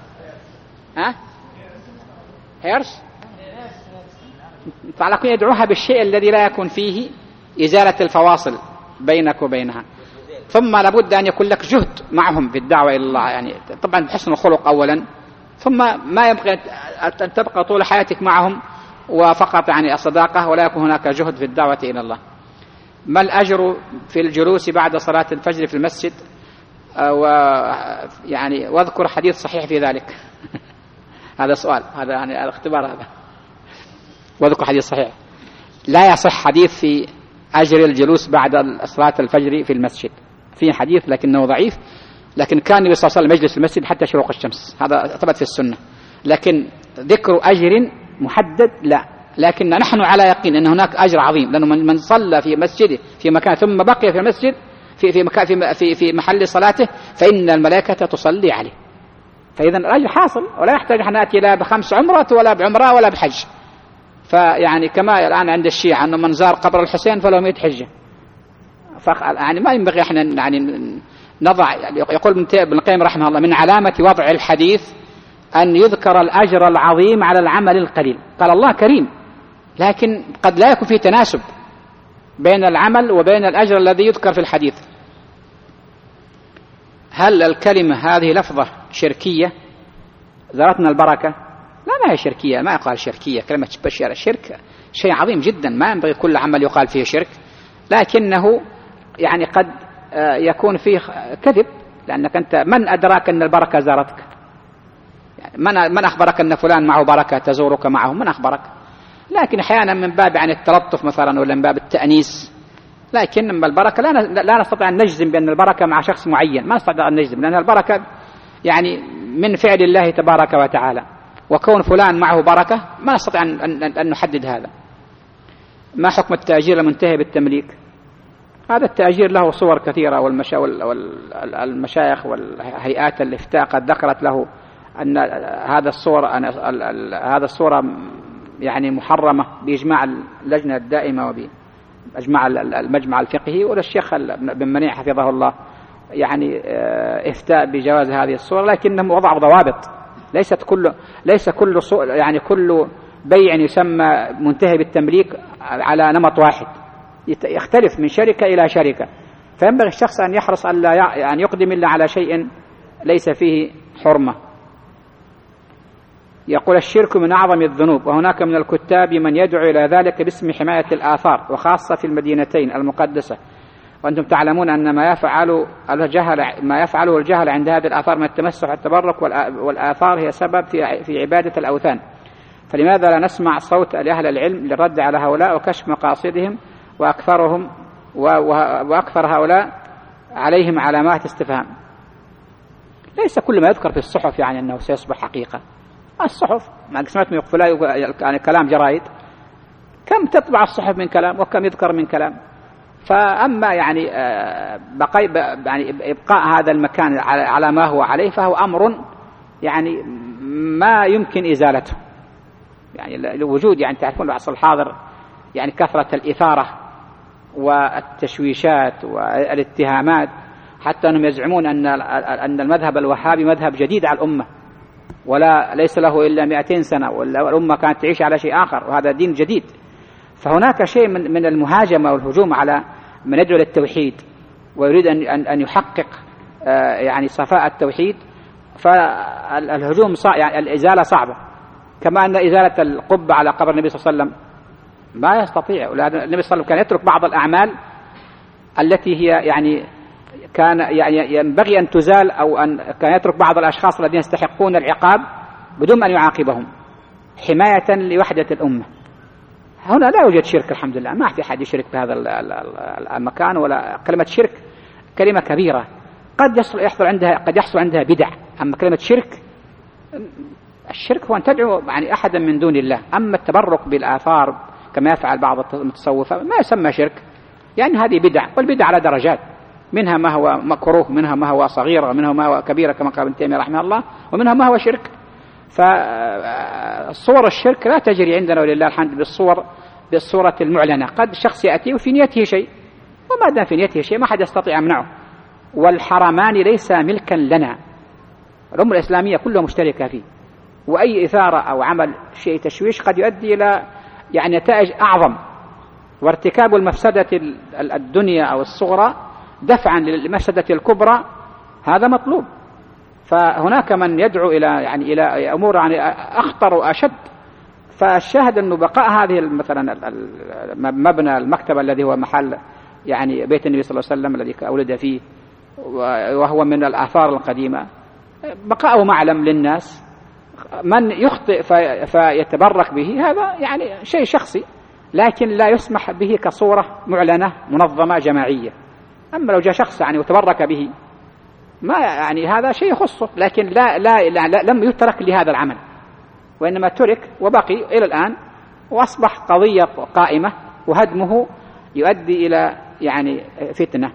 هيرس. فعلى كل يدعوها بالشيء الذي لا يكون فيه إزالة الفواصل بينك وبينها. ثم لابد أن يكون لك جهد معهم في الدعوة إلى الله، يعني طبعا بحسن الخلق أولا، ثم ما يبقى أن تبقى طول حياتك معهم وفقط يعني الصداقة، ولا يكون هناك جهد في الدعوة إلى الله. ما الأجر في الجلوس بعد صلاة الفجر في المسجد؟ ويعني واذكر حديث صحيح في ذلك. هذا سؤال، هذا يعني الاختبار هذا. واذكر حديث صحيح. لا يصح حديث في أجر الجلوس بعد صلاة الفجر في المسجد. في حديث لكنه ضعيف، لكن كان النبي صلى الله عليه وسلم يجلس في المسجد حتى شروق الشمس، هذا ثبت في السنة. لكن ذكر أجر محدد لا، لكن نحن على يقين أن هناك أجر عظيم، لأنه من صلى في مسجده في مكان ثم بقي في المسجد في محل صلاته فإن الملائكة تصلي عليه. فإذا الأجر حاصل، ولا يحتاج أن نأتي لا ب5 عمرة ولا بعمرة ولا بحج. فيعني كما الآن عند الشيعة أنه من زار قبر الحسين فله 100 حجة. يعني ما ينبغي احنا يعني نضع، يقول ابن القيم رحمه الله من علامة وضع الحديث أن يذكر الأجر العظيم على العمل القليل. قال الله كريم، لكن قد لا يكون فيه تناسب بين العمل وبين الأجر الذي يذكر في الحديث. هل الكلمة هذه لفظة شركية ذرتنا البركة؟ لا، ما هي شركية، ما يقال شركية. كلمة بشر الشرك شيء عظيم جدا، ما ينبغي كل عمل يقال فيه شرك، لكنه يعني قد يكون فيه كذب، لأنك أنت من أدراك أن البركة زارتك؟ يعني من أخبرك أن فلان معه بركة تزورك معه؟ من أخبرك؟ لكن أحيانا من باب يعني التلطف مثلا ولا من باب التأنيس. لكن البركة لا نستطيع أن نجزم بأن البركة مع شخص معين، ما نستطيع أن نجزم، لأن البركة يعني من فعل الله تبارك وتعالى، وكون فلان معه بركة ما نستطيع أن نحدد هذا. ما حكم التأجير المنتهي بالتمليك؟ هذا التأجير له صور كثيرة، والمشايخ والهيئات الإفتاء قد ذكرت له أن هذا الصورة يعني محرمة بإجماع اللجنة الدائمة وبإجماع المجمع الفقهي، والشيخ بن منيع حفظه الله يعني إفتاء بجواز هذه الصورة، لكنهم وضعوا ضوابط. ليس كل يعني كل بيع يسمى منتهي بالتمليك على نمط واحد، يختلف من شركة إلى شركة، فينبغي الشخص أن يحرص ألا يعني يقدم إلا على شيء ليس فيه حرمة. يقول الشرك من أعظم الذنوب، وهناك من الكتاب من يدعو إلى ذلك باسم حماية الآثار، وخاصة في المدينتين المقدسة، وأنتم تعلمون أن ما يفعله الجهل عند هذه الآثار من التمسح والتبرك، والآثار هي سبب في عبادة الأوثان، فلماذا لا نسمع صوت أهل العلم للرد على هؤلاء وكشف مقاصدهم وأكثر هؤلاء عليهم علامات استفهام؟ ليس كل ما يذكر في الصحف يعني أنه سيصبح حقيقة. الصحف ما سمعت من يقفلها يعني كلام جرايد، كم تطبع الصحف من كلام وكم يذكر من كلام. فأما يعني إبقاء هذا المكان على ما هو عليه فهو أمر يعني ما يمكن إزالته. يعني الوجود يعني تعرفون العصر الحاضر يعني كثرة الإثارة والتشويشات والاتهامات، حتى أنهم يزعمون أن المذهب الوهابي مذهب جديد على الأمة، ولا ليس له إلا 200 سنة، والأمة كانت تعيش على شيء آخر، وهذا دين جديد. فهناك شيء من المهاجمة والهجوم على من يدعو للتوحيد ويريد أن يحقق يعني صفاء التوحيد، فالهجوم يعني الإزالة صعبة، كما أن إزالة القبة على قبر النبي صلى الله عليه وسلم ما يستطيع. النبي صلى الله عليه وسلم كان يترك بعض الأعمال التي هي يعني كان يعني ينبغي أن تزال، أو أن كان يترك بعض الأشخاص الذين يستحقون العقاب بدون أن يعاقبهم حماية لوحدة الأمة. هنا لا يوجد شرك الحمد لله، ما في أحد يشرك بهذا المكان، ولا كلمة شرك كلمة كبيرة قد يحصل عندها بدع. أما كلمة الشرك هو أن تدعو يعني أحدا من دون الله. أما التبرك بالآثار كما يفعل بعض المتصوفة ما يسمى شرك، يعني هذه بدع، والبدع على درجات، منها ما هو مكروه، منها ما هو صغير، ومنها ما هو كبير كما قال ابن تيمية رحمه الله، ومنها ما هو شرك. فصور الشرك لا تجري عندنا ولله الحمد بالصورة المعلنة. قد شخص يأتي وفي نيته شيء، وما دام في نيته شيء ما حد يستطيع يمنعه. والحرمان ليس ملكا لنا، الأمة الإسلامية كلها مشتركة فيه، وأي إثارة أو عمل شيء تشويش قد يؤدي إلى يعني نتائج أعظم، وارتكاب المفسدة الدنيا أو الصغرى دفعا للمفسدة الكبرى هذا مطلوب. فهناك من يدعو إلى أمور يعني أخطر وأشد. فالشاهد أنه بقاء هذه مثلا مبنى المكتبة الذي هو محل يعني بيت النبي صلى الله عليه وسلم الذي ولد فيه، وهو من الآثار القديمة، بقاءه معلم للناس. من يخطئ فيتبرك به هذا يعني شيء شخصي، لكن لا يسمح به كصورة معلنة منظمة جماعية. أما لو جاء شخص يعني وتبرك به ما يعني هذا شيء يخصه، لكن لم يترك لهذا العمل، وإنما ترك وبقي إلى الآن، وأصبح قضية قائمة، وهدمه يؤدي إلى يعني فتنة.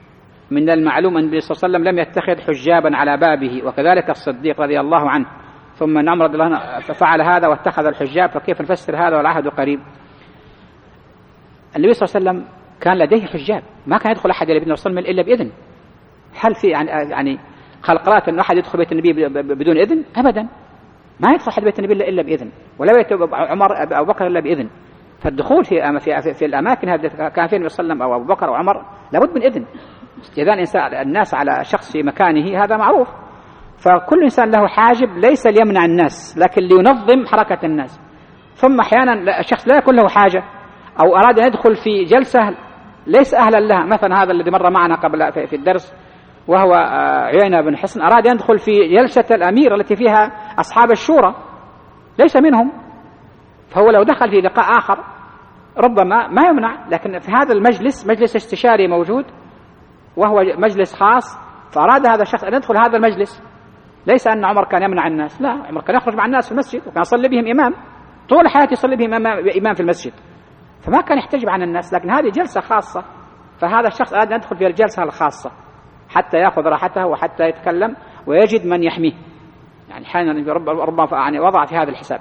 من المعلوم أن النبي صلى الله عليه وسلم لم يتخذ حجابا على بابه، وكذلك الصديق رضي الله عنه ثم أن عمر رضي الله عنه فعل هذا واتخذ الحجاب، فكيف نفسر هذا والعهد قريب؟ النبي صلى الله عليه وسلم كان لديه حجاب، ما كان يدخل أحد إلى بيت النبي صلى الله عليه وسلم إلا بإذن. هل في يعني خلقات أن أحد يدخل بيت النبي بدون إذن؟ أبدا، ما يدخل أحد بيت النبي إلا بإذن، ولا بيت عمر أو بكر إلا بإذن. فالدخول في الأماكن هذه كان فيها النبي صلى الله عليه وسلم أو أبو بكر أو عمر لابد من إذن. استئذان الناس على شخص في مكانه هذا معروف. فكل إنسان له حاجب ليس ليمنع الناس لكن لينظم حركة الناس. ثم أحيانا الشخص لا يكون له حاجة أو أراد أن يدخل في جلسة ليس أهلا لها، مثلا هذا الذي مر معنا قبل في الدرس وهو عيينة بن حصن، أراد أن يدخل في جلسة الأمير التي فيها أصحاب الشورى ليس منهم، فهو لو دخل في لقاء آخر ربما ما يمنع، لكن في هذا المجلس مجلس استشاري موجود وهو مجلس خاص، فأراد هذا الشخص أن يدخل هذا المجلس. ليس أن عمر كان يمنع الناس، لا، عمر كان يخرج مع الناس في المسجد وكان يصلي بهم إمام طول حياته، يصلي بهم إمام في المسجد، فما كان يحتجب عن الناس. لكن هذه جلسة خاصة، فهذا الشخص أراد أن يدخل في الجلسة الخاصة حتى يأخذ راحته وحتى يتكلم ويجد من يحميه، يعني حين ربما يعني وضع في هذا الحساب.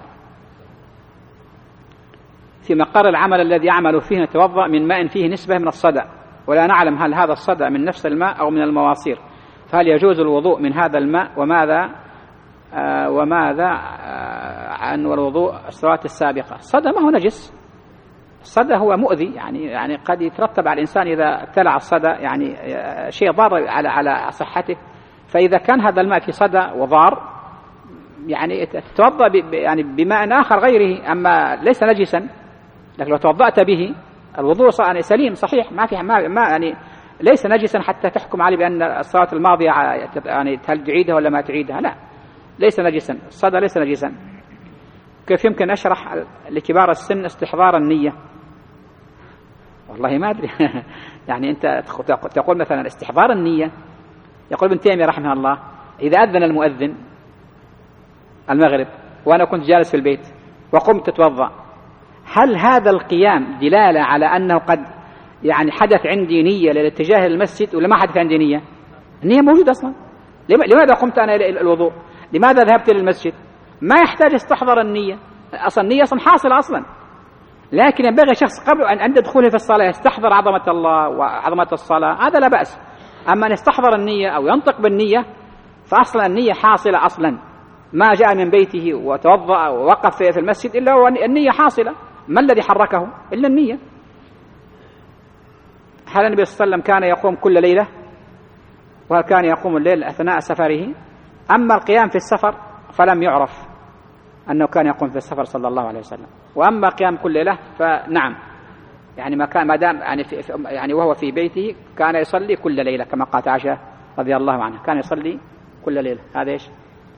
في مقر العمل الذي يعمل فيه نتوضأ من ماء فيه نسبة من الصدأ، ولا نعلم هل هذا الصدأ من نفس الماء أو من المواصير، فهل يجوز الوضوء من هذا الماء؟ وماذا عن الوضوء الصلوات السابقة؟ الصدأ ما هو نجس، الصدأ هو مؤذي، يعني قد يترتب على الإنسان إذا ابتلع الصدأ يعني شيء ضار على صحته، فإذا كان هذا الماء في صدأ وضار يعني تتوضأ يعني بماء آخر غيره، أما ليس نجسا. لكن لو توضأت به الوضوء سليم صحيح، ما يعني ليس نجسا حتى تحكم عليه بأن الصلاة الماضية يعني هل تعيدها ولا ما تعيدها، لا، ليس نجسا، الصدى ليس نجسا. كيف يمكن أشرح لكبار السن استحضار النية؟ والله ما أدري يعني أنت تقول مثلا استحضار النية، يقول ابن تيمية رحمه الله إذا أذن المؤذن المغرب وأنا كنت جالس في البيت وقمت أتوضأ، هل هذا القيام دلالة على أنه قد يعني حدث عندي نية للاتجاه للمسجد ولا ما حدث عندي نية؟ النية موجودة أصلا. لماذا قمت أنا إلى الوضوء؟ لماذا ذهبت للمسجد؟ ما يحتاج استحضر النية، أصلا النية أصلا حاصلة أصلا. لكن ينبغي شخص قبل أن عند دخوله في الصلاة يستحضر عظمة الله وعظمة الصلاة، هذا لا بأس. أما أن يستحضر النية أو ينطق بالنية فأصلا النية حاصلة أصلا، ما جاء من بيته وتوضأ ووقف في المسجد إلا والنية حاصلة، ما الذي حركه إلا النية. هل النبي صلى الله عليه وسلم كان يقوم كل ليلة؟ وهل كان يقوم الليل أثناء سفره؟ أما القيام في السفر فلم يعرف أنه كان يقوم في السفر صلى الله عليه وسلم، وأما قيام كل ليلة فنعم، يعني ما دام يعني وهو في بيته كان يصلي كل ليلة كما قالت عائشة رضي الله عنها، كان يصلي كل ليلة. هذا إيش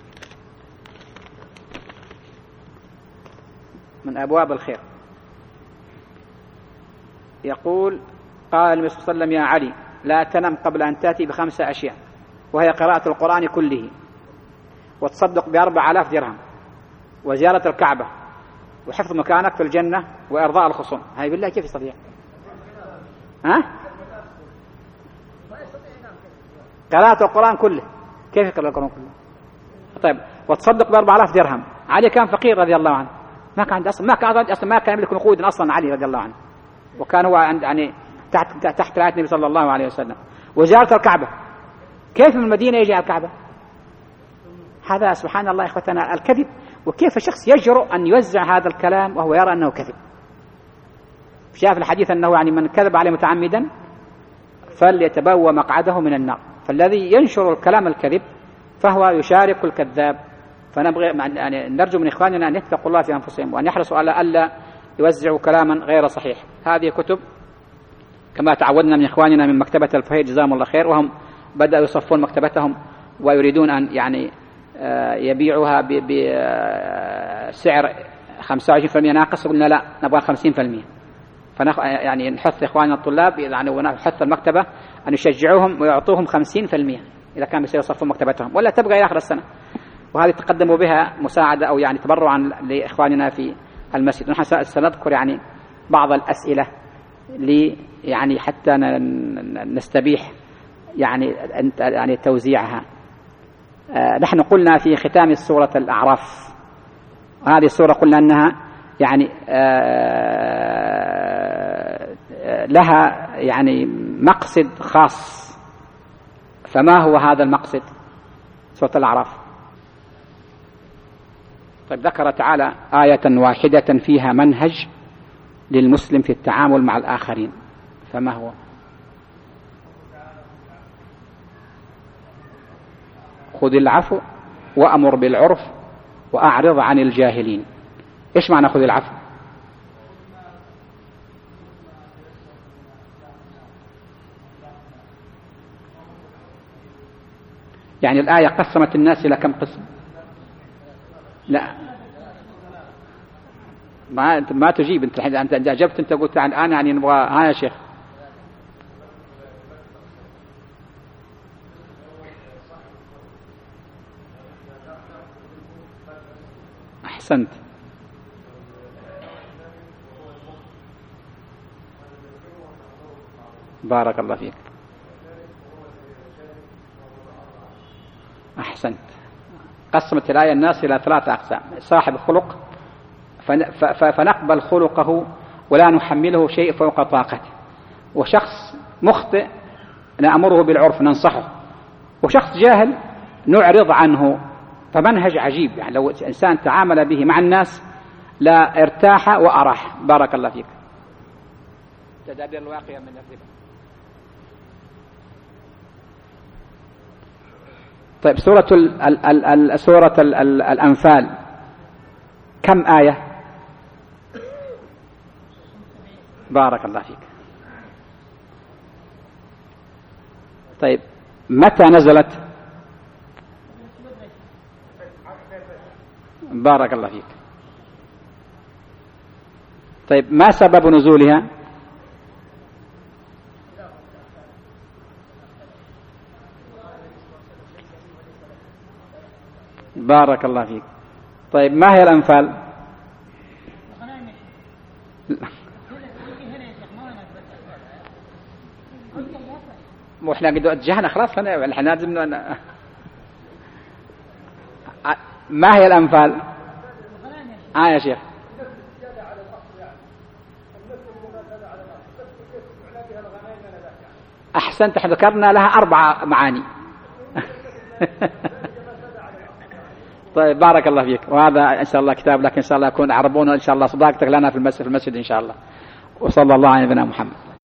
من أبواب الخير. يقول قال النبي صلى الله عليه وسلم يا علي لا تنم قبل أن تأتي ب5 أشياء، وهي قراءة القرآن كله، وتصدق ب4000 درهم، وزيارة الكعبة، وحفظ مكانك في الجنة، وإرضاء الخصوم. هاي بالله كيف يستطيع؟ قراءة القرآن كله كيف يقرأ القرآن كله؟ طيب وتصدق ب4000 درهم. علي كان فقير رضي الله عنه، ما كان أصلا ما كان يملك نقود أصلا علي رضي الله عنه، وكان هو يعني تحت رعاية النبي صلى الله عليه وسلم. وزيارة الكعبة، كيف من المدينة يجي على الكعبة؟ هذا سبحان الله إخوتنا الكذب، وكيف شخص يجرؤ أن يوزع هذا الكلام وهو يرى أنه كذب. شاف الحديث أنه يعني من كذب عليه متعمدا فليتبوأ مقعده من النار، فالذي ينشر الكلام الكذب فهو يشارك الكذاب. فنبغي يعني نرجو من إخواننا أن يتقوا الله في أنفسهم وأن يحرصوا على ألا يوزعوا كلاما غير صحيح. هذه كتب كما تعودنا من إخواننا من مكتبة الفهيد جزاهم الله خير، وهم بدأوا يصفون مكتبتهم ويريدون أن يعني يبيعوها بسعر 25% ناقص. قلنا لا، نبغى 50%. يعني نحث إخواننا الطلاب يعني ونحث المكتبة أن يشجعوهم ويعطوهم 50% إذا كان بيصير يصفون مكتبتهم، ولا تبقى إلى آخر السنة. وهذه تقدموا بها مساعدة أو يعني تبرعا لإخواننا في المسجد. نحن سنذكر يعني بعض الأسئلة يعني حتى نستبيح يعني توزيعها. نحن قلنا في ختام سورة الأعراف، هذه السورة قلنا أنها يعني لها يعني مقصد خاص، فما هو هذا المقصد؟ سورة الأعراف. طيب ذكر تعالى آية واحدة فيها منهج للمسلم في التعامل مع الآخرين، فما هو؟ خذ العفو وأمر بالعرف وأعرض عن الجاهلين. إيش معنى خذ العفو؟ يعني الآية قسمت الناس إلى كم قسم؟ لا ما تجيب أنت أجبت، أنت قلت الآن يعني نبغى ها يا شيخ. أحسنت. بارك الله فيك. أحسنت. قسمت الآية الناس إلى 3 أقسام: صاحب خلق فنقبل خلقه ولا نحمله شيء فوق طاقته، وشخص مخطئ نأمره بالعرف ننصحه، وشخص جاهل نعرض عنه. فمنهج عجيب، يعني لو إنسان تعامل به مع الناس لا ارتاح وأراح. بارك الله فيك. تدابير الواقع من الربا. طيب سورة الأنفال كم آية؟ بارك الله فيك. طيب متى نزلت؟ بارك الله فيك. طيب ما سبب نزولها؟ بارك الله فيك. طيب ما هي الأنفال؟ وإحنا قد اتجهنا خلاص، احنا لازم ما هي الأنفال؟ يا شيخ. أحسنت، احنا ذكرنا لها 4 معاني. طيب بارك الله فيك. وهذا إن شاء الله كتاب لك إن شاء الله يكون عربون إن شاء الله صداقتك لنا في المسجد إن شاء الله. وصلى الله على نبينا محمد.